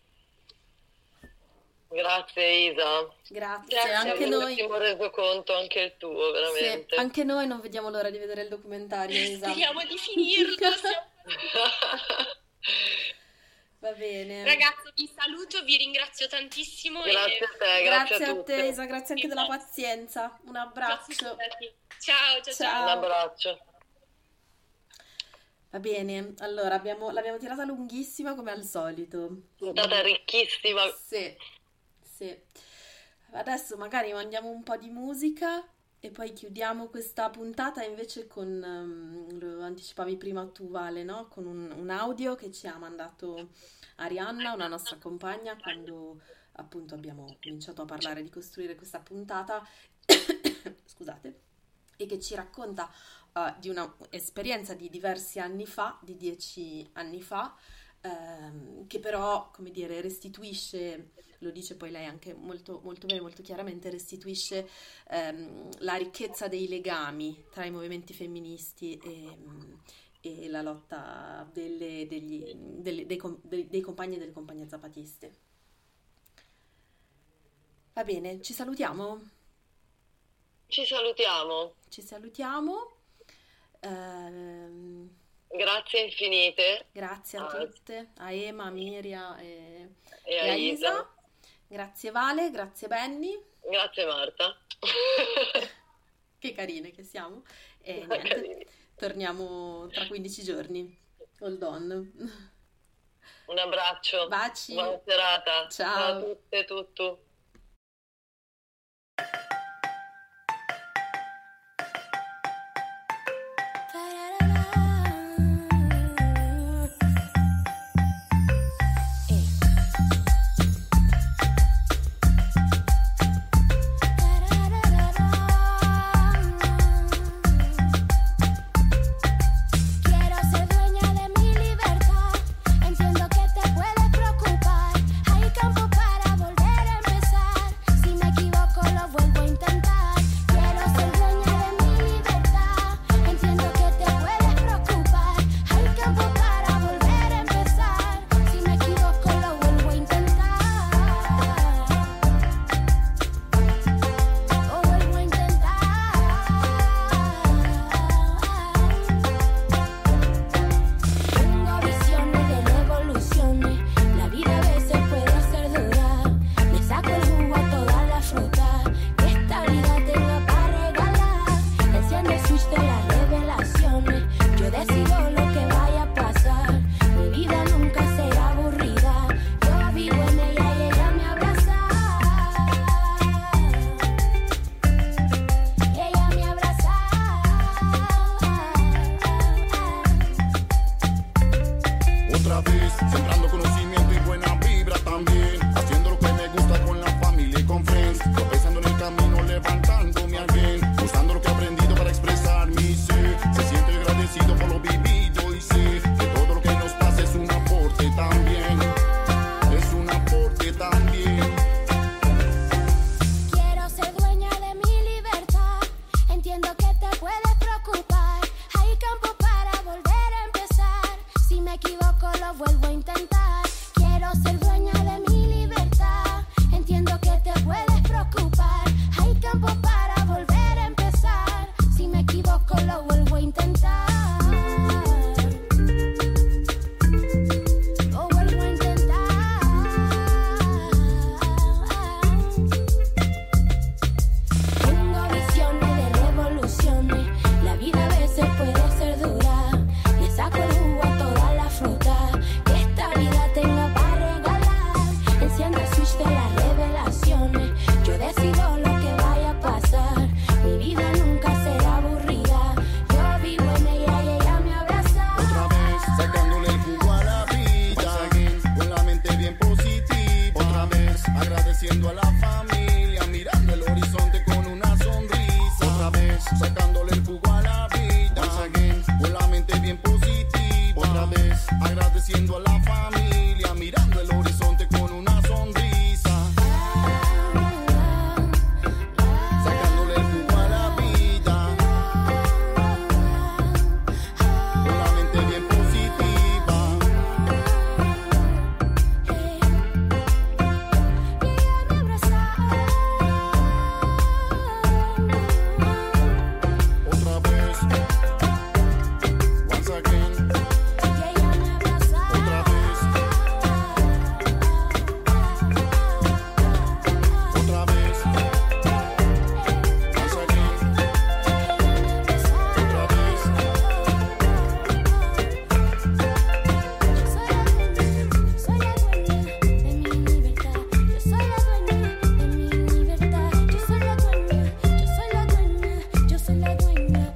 Grazie Isa. Grazie, Grazie, anche noi. Abbiamo reso conto anche il tuo, veramente. Sì, anche noi non vediamo l'ora di vedere il documentario, Isa. Speriamo di finirlo. Va bene. Ragazzi, vi saluto, vi ringrazio tantissimo. Grazie e... a te, grazie, grazie a, a tutte. te Isa, grazie anche della pazienza. Un abbraccio. Ciao, ciao, ciao. Ciao. Un abbraccio. Va bene, allora abbiamo, l'abbiamo tirata lunghissima come al solito. Puntata ricchissima. Sì, sì. Adesso magari mandiamo un po' di musica e poi chiudiamo questa puntata invece con, um, lo anticipavi prima tu Vale, no? Con un, un audio che ci ha mandato Arianna, una nostra compagna, quando appunto abbiamo cominciato a parlare di costruire questa puntata, scusate, e che ci racconta uh, di un'esperienza di diversi anni fa, di dieci anni fa, ehm, che però, come dire, restituisce, lo dice poi lei anche molto, molto bene, molto chiaramente, restituisce ehm, la ricchezza dei legami tra i movimenti femministi e, e la lotta delle, degli, delle, dei, dei, dei compagni e delle compagne zapatiste. Va bene, ci salutiamo? Ci salutiamo. Ci salutiamo. Ehm, Grazie infinite. Grazie a ah. tutte, a Ema, a Miria e, e, e a a Isa. Isa. Grazie Vale, grazie Benny. Grazie Marta. Che carine che siamo. E niente, torniamo tra quindici giorni. Hold on. Un abbraccio. Baci. Buona serata. Ciao. Ciao a tutte e tutto. Entiendo que te puedes preocupar. Hay campo para volver a empezar. con la mente bien positiva. Otra vez agradeciendo a la familia, mirando el horizonte con una sonrisa, sacándole el jugo a la vida, con la mente bien positiva. Otra vez, once again. Otra vez, otra vez, once again. Otra vez. Soy la dueña de mi libertad. Yo soy la dueña de mi libertad. Yo soy la dueña, yo soy la dueña, yo soy la dueña.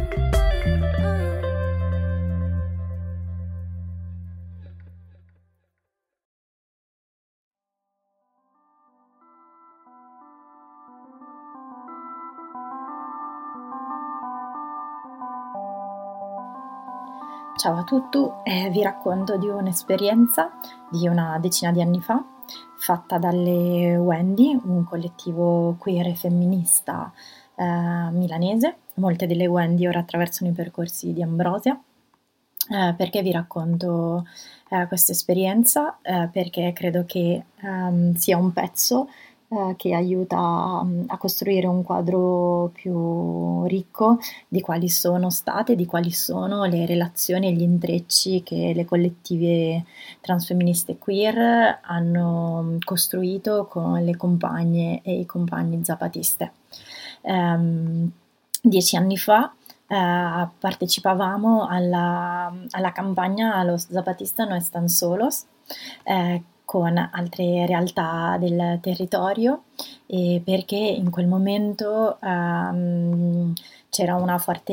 Ciao a tutti, eh, vi racconto di un'esperienza di una decina di anni fa fatta dalle Wendy, un collettivo queer e femminista eh, milanese. Molte delle Wendy ora attraversano i percorsi di Ambrosia. Eh, perché vi racconto eh, questa esperienza? Eh, perché credo che ehm, sia un pezzo eh, che aiuta mm, a costruire un quadro più ricco di quali sono state, di quali sono le relazioni e gli intrecci che le collettive transfemministe queer hanno costruito con le compagne e i compagni zapatiste. Ehm, dieci anni fa eh, partecipavamo alla, alla campagna Los Zapatistas no están solos, eh, con altre realtà del territorio, e perché in quel momento ehm, c'era una forte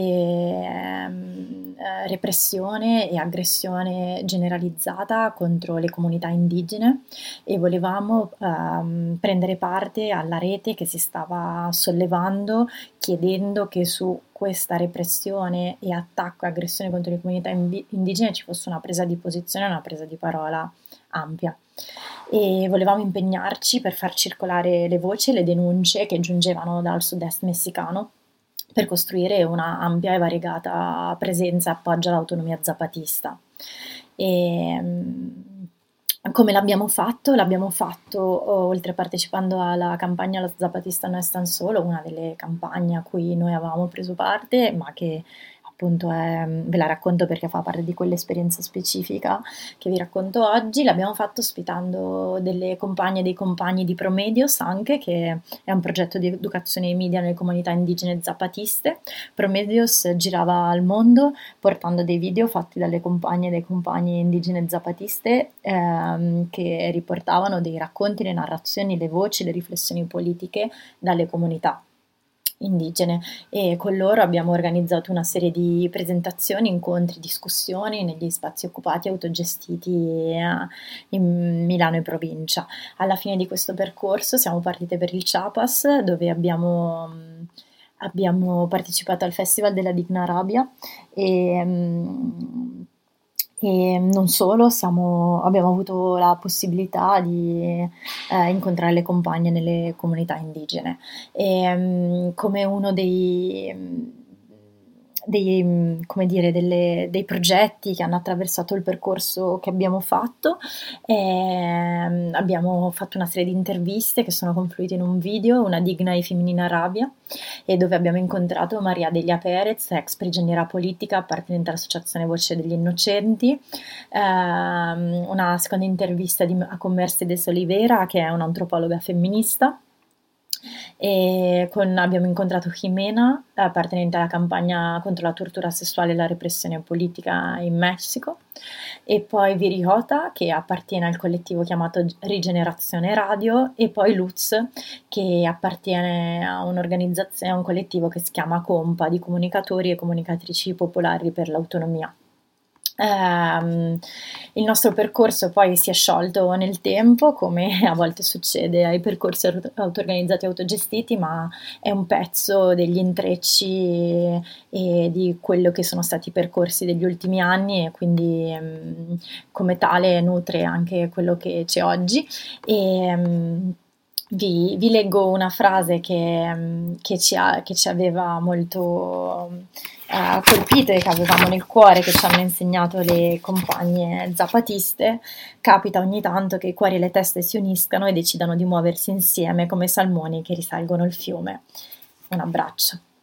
ehm, eh, repressione e aggressione generalizzata contro le comunità indigene, e volevamo ehm, prendere parte alla rete che si stava sollevando, chiedendo che su questa repressione e attacco e aggressione contro le comunità indigene ci fosse una presa di posizione, una presa di parola ampia. E volevamo impegnarci per far circolare le voci e le denunce che giungevano dal sud-est messicano, per costruire una ampia e variegata presenza e appoggio all'autonomia zapatista. E come l'abbiamo fatto? L'abbiamo fatto oltre partecipando alla campagna Los Zapatistas no están solos, una delle campagne a cui noi avevamo preso parte, ma che appunto è, ve la racconto perché fa parte di quell'esperienza specifica che vi racconto oggi. L'abbiamo fatto ospitando delle compagne e dei compagni di Promedios, anche, che è un progetto di educazione ai media nelle comunità indigene zapatiste. Promedios girava al mondo portando dei video fatti dalle compagne e dei compagni indigene zapatiste ehm, che riportavano dei racconti, le narrazioni, le voci, le riflessioni politiche dalle comunità indigene, e con loro abbiamo organizzato una serie di presentazioni, incontri, discussioni negli spazi occupati e autogestiti in Milano e provincia. Alla fine di questo percorso siamo partite per il Chiapas, dove abbiamo, abbiamo partecipato al Festival della Digna Rabia e E non solo, siamo, abbiamo avuto la possibilità di eh, incontrare le compagne nelle comunità indigene. E, um, come uno dei, dei, come dire, delle, dei progetti che hanno attraversato il percorso che abbiamo fatto, eh, abbiamo fatto una serie di interviste che sono confluite in un video, Una digna e femminina rabia, e dove abbiamo incontrato Maria Delia Perez, ex prigioniera politica appartenente all'Associazione Voce degli Innocenti, ehm, una seconda intervista di, a con Mercedes Oliveira, che è un'antropologa femminista, e con, abbiamo incontrato Jimena, appartenente alla campagna contro la tortura sessuale e la repressione politica in Messico, e poi Viri Hota, che appartiene al collettivo chiamato Rigenerazione Radio, e poi Lutz, che appartiene a un'organizzazione, a un collettivo che si chiama Compa, di comunicatori e comunicatrici popolari per l'autonomia. Um, il nostro percorso poi si è sciolto nel tempo, come a volte succede ai percorsi auto-organizzati e autogestiti, ma è un pezzo degli intrecci e, e di quello che sono stati i percorsi degli ultimi anni, e quindi um, come tale nutre anche quello che c'è oggi. E um, vi, vi leggo una frase che, um, che, ci ha, che ci aveva molto Uh, colpite, che avevamo nel cuore, che ci hanno insegnato le compagne zapatiste. Capita ogni tanto che i cuori e le teste si uniscano e decidano di muoversi insieme come salmoni che risalgono il fiume. Un abbraccio.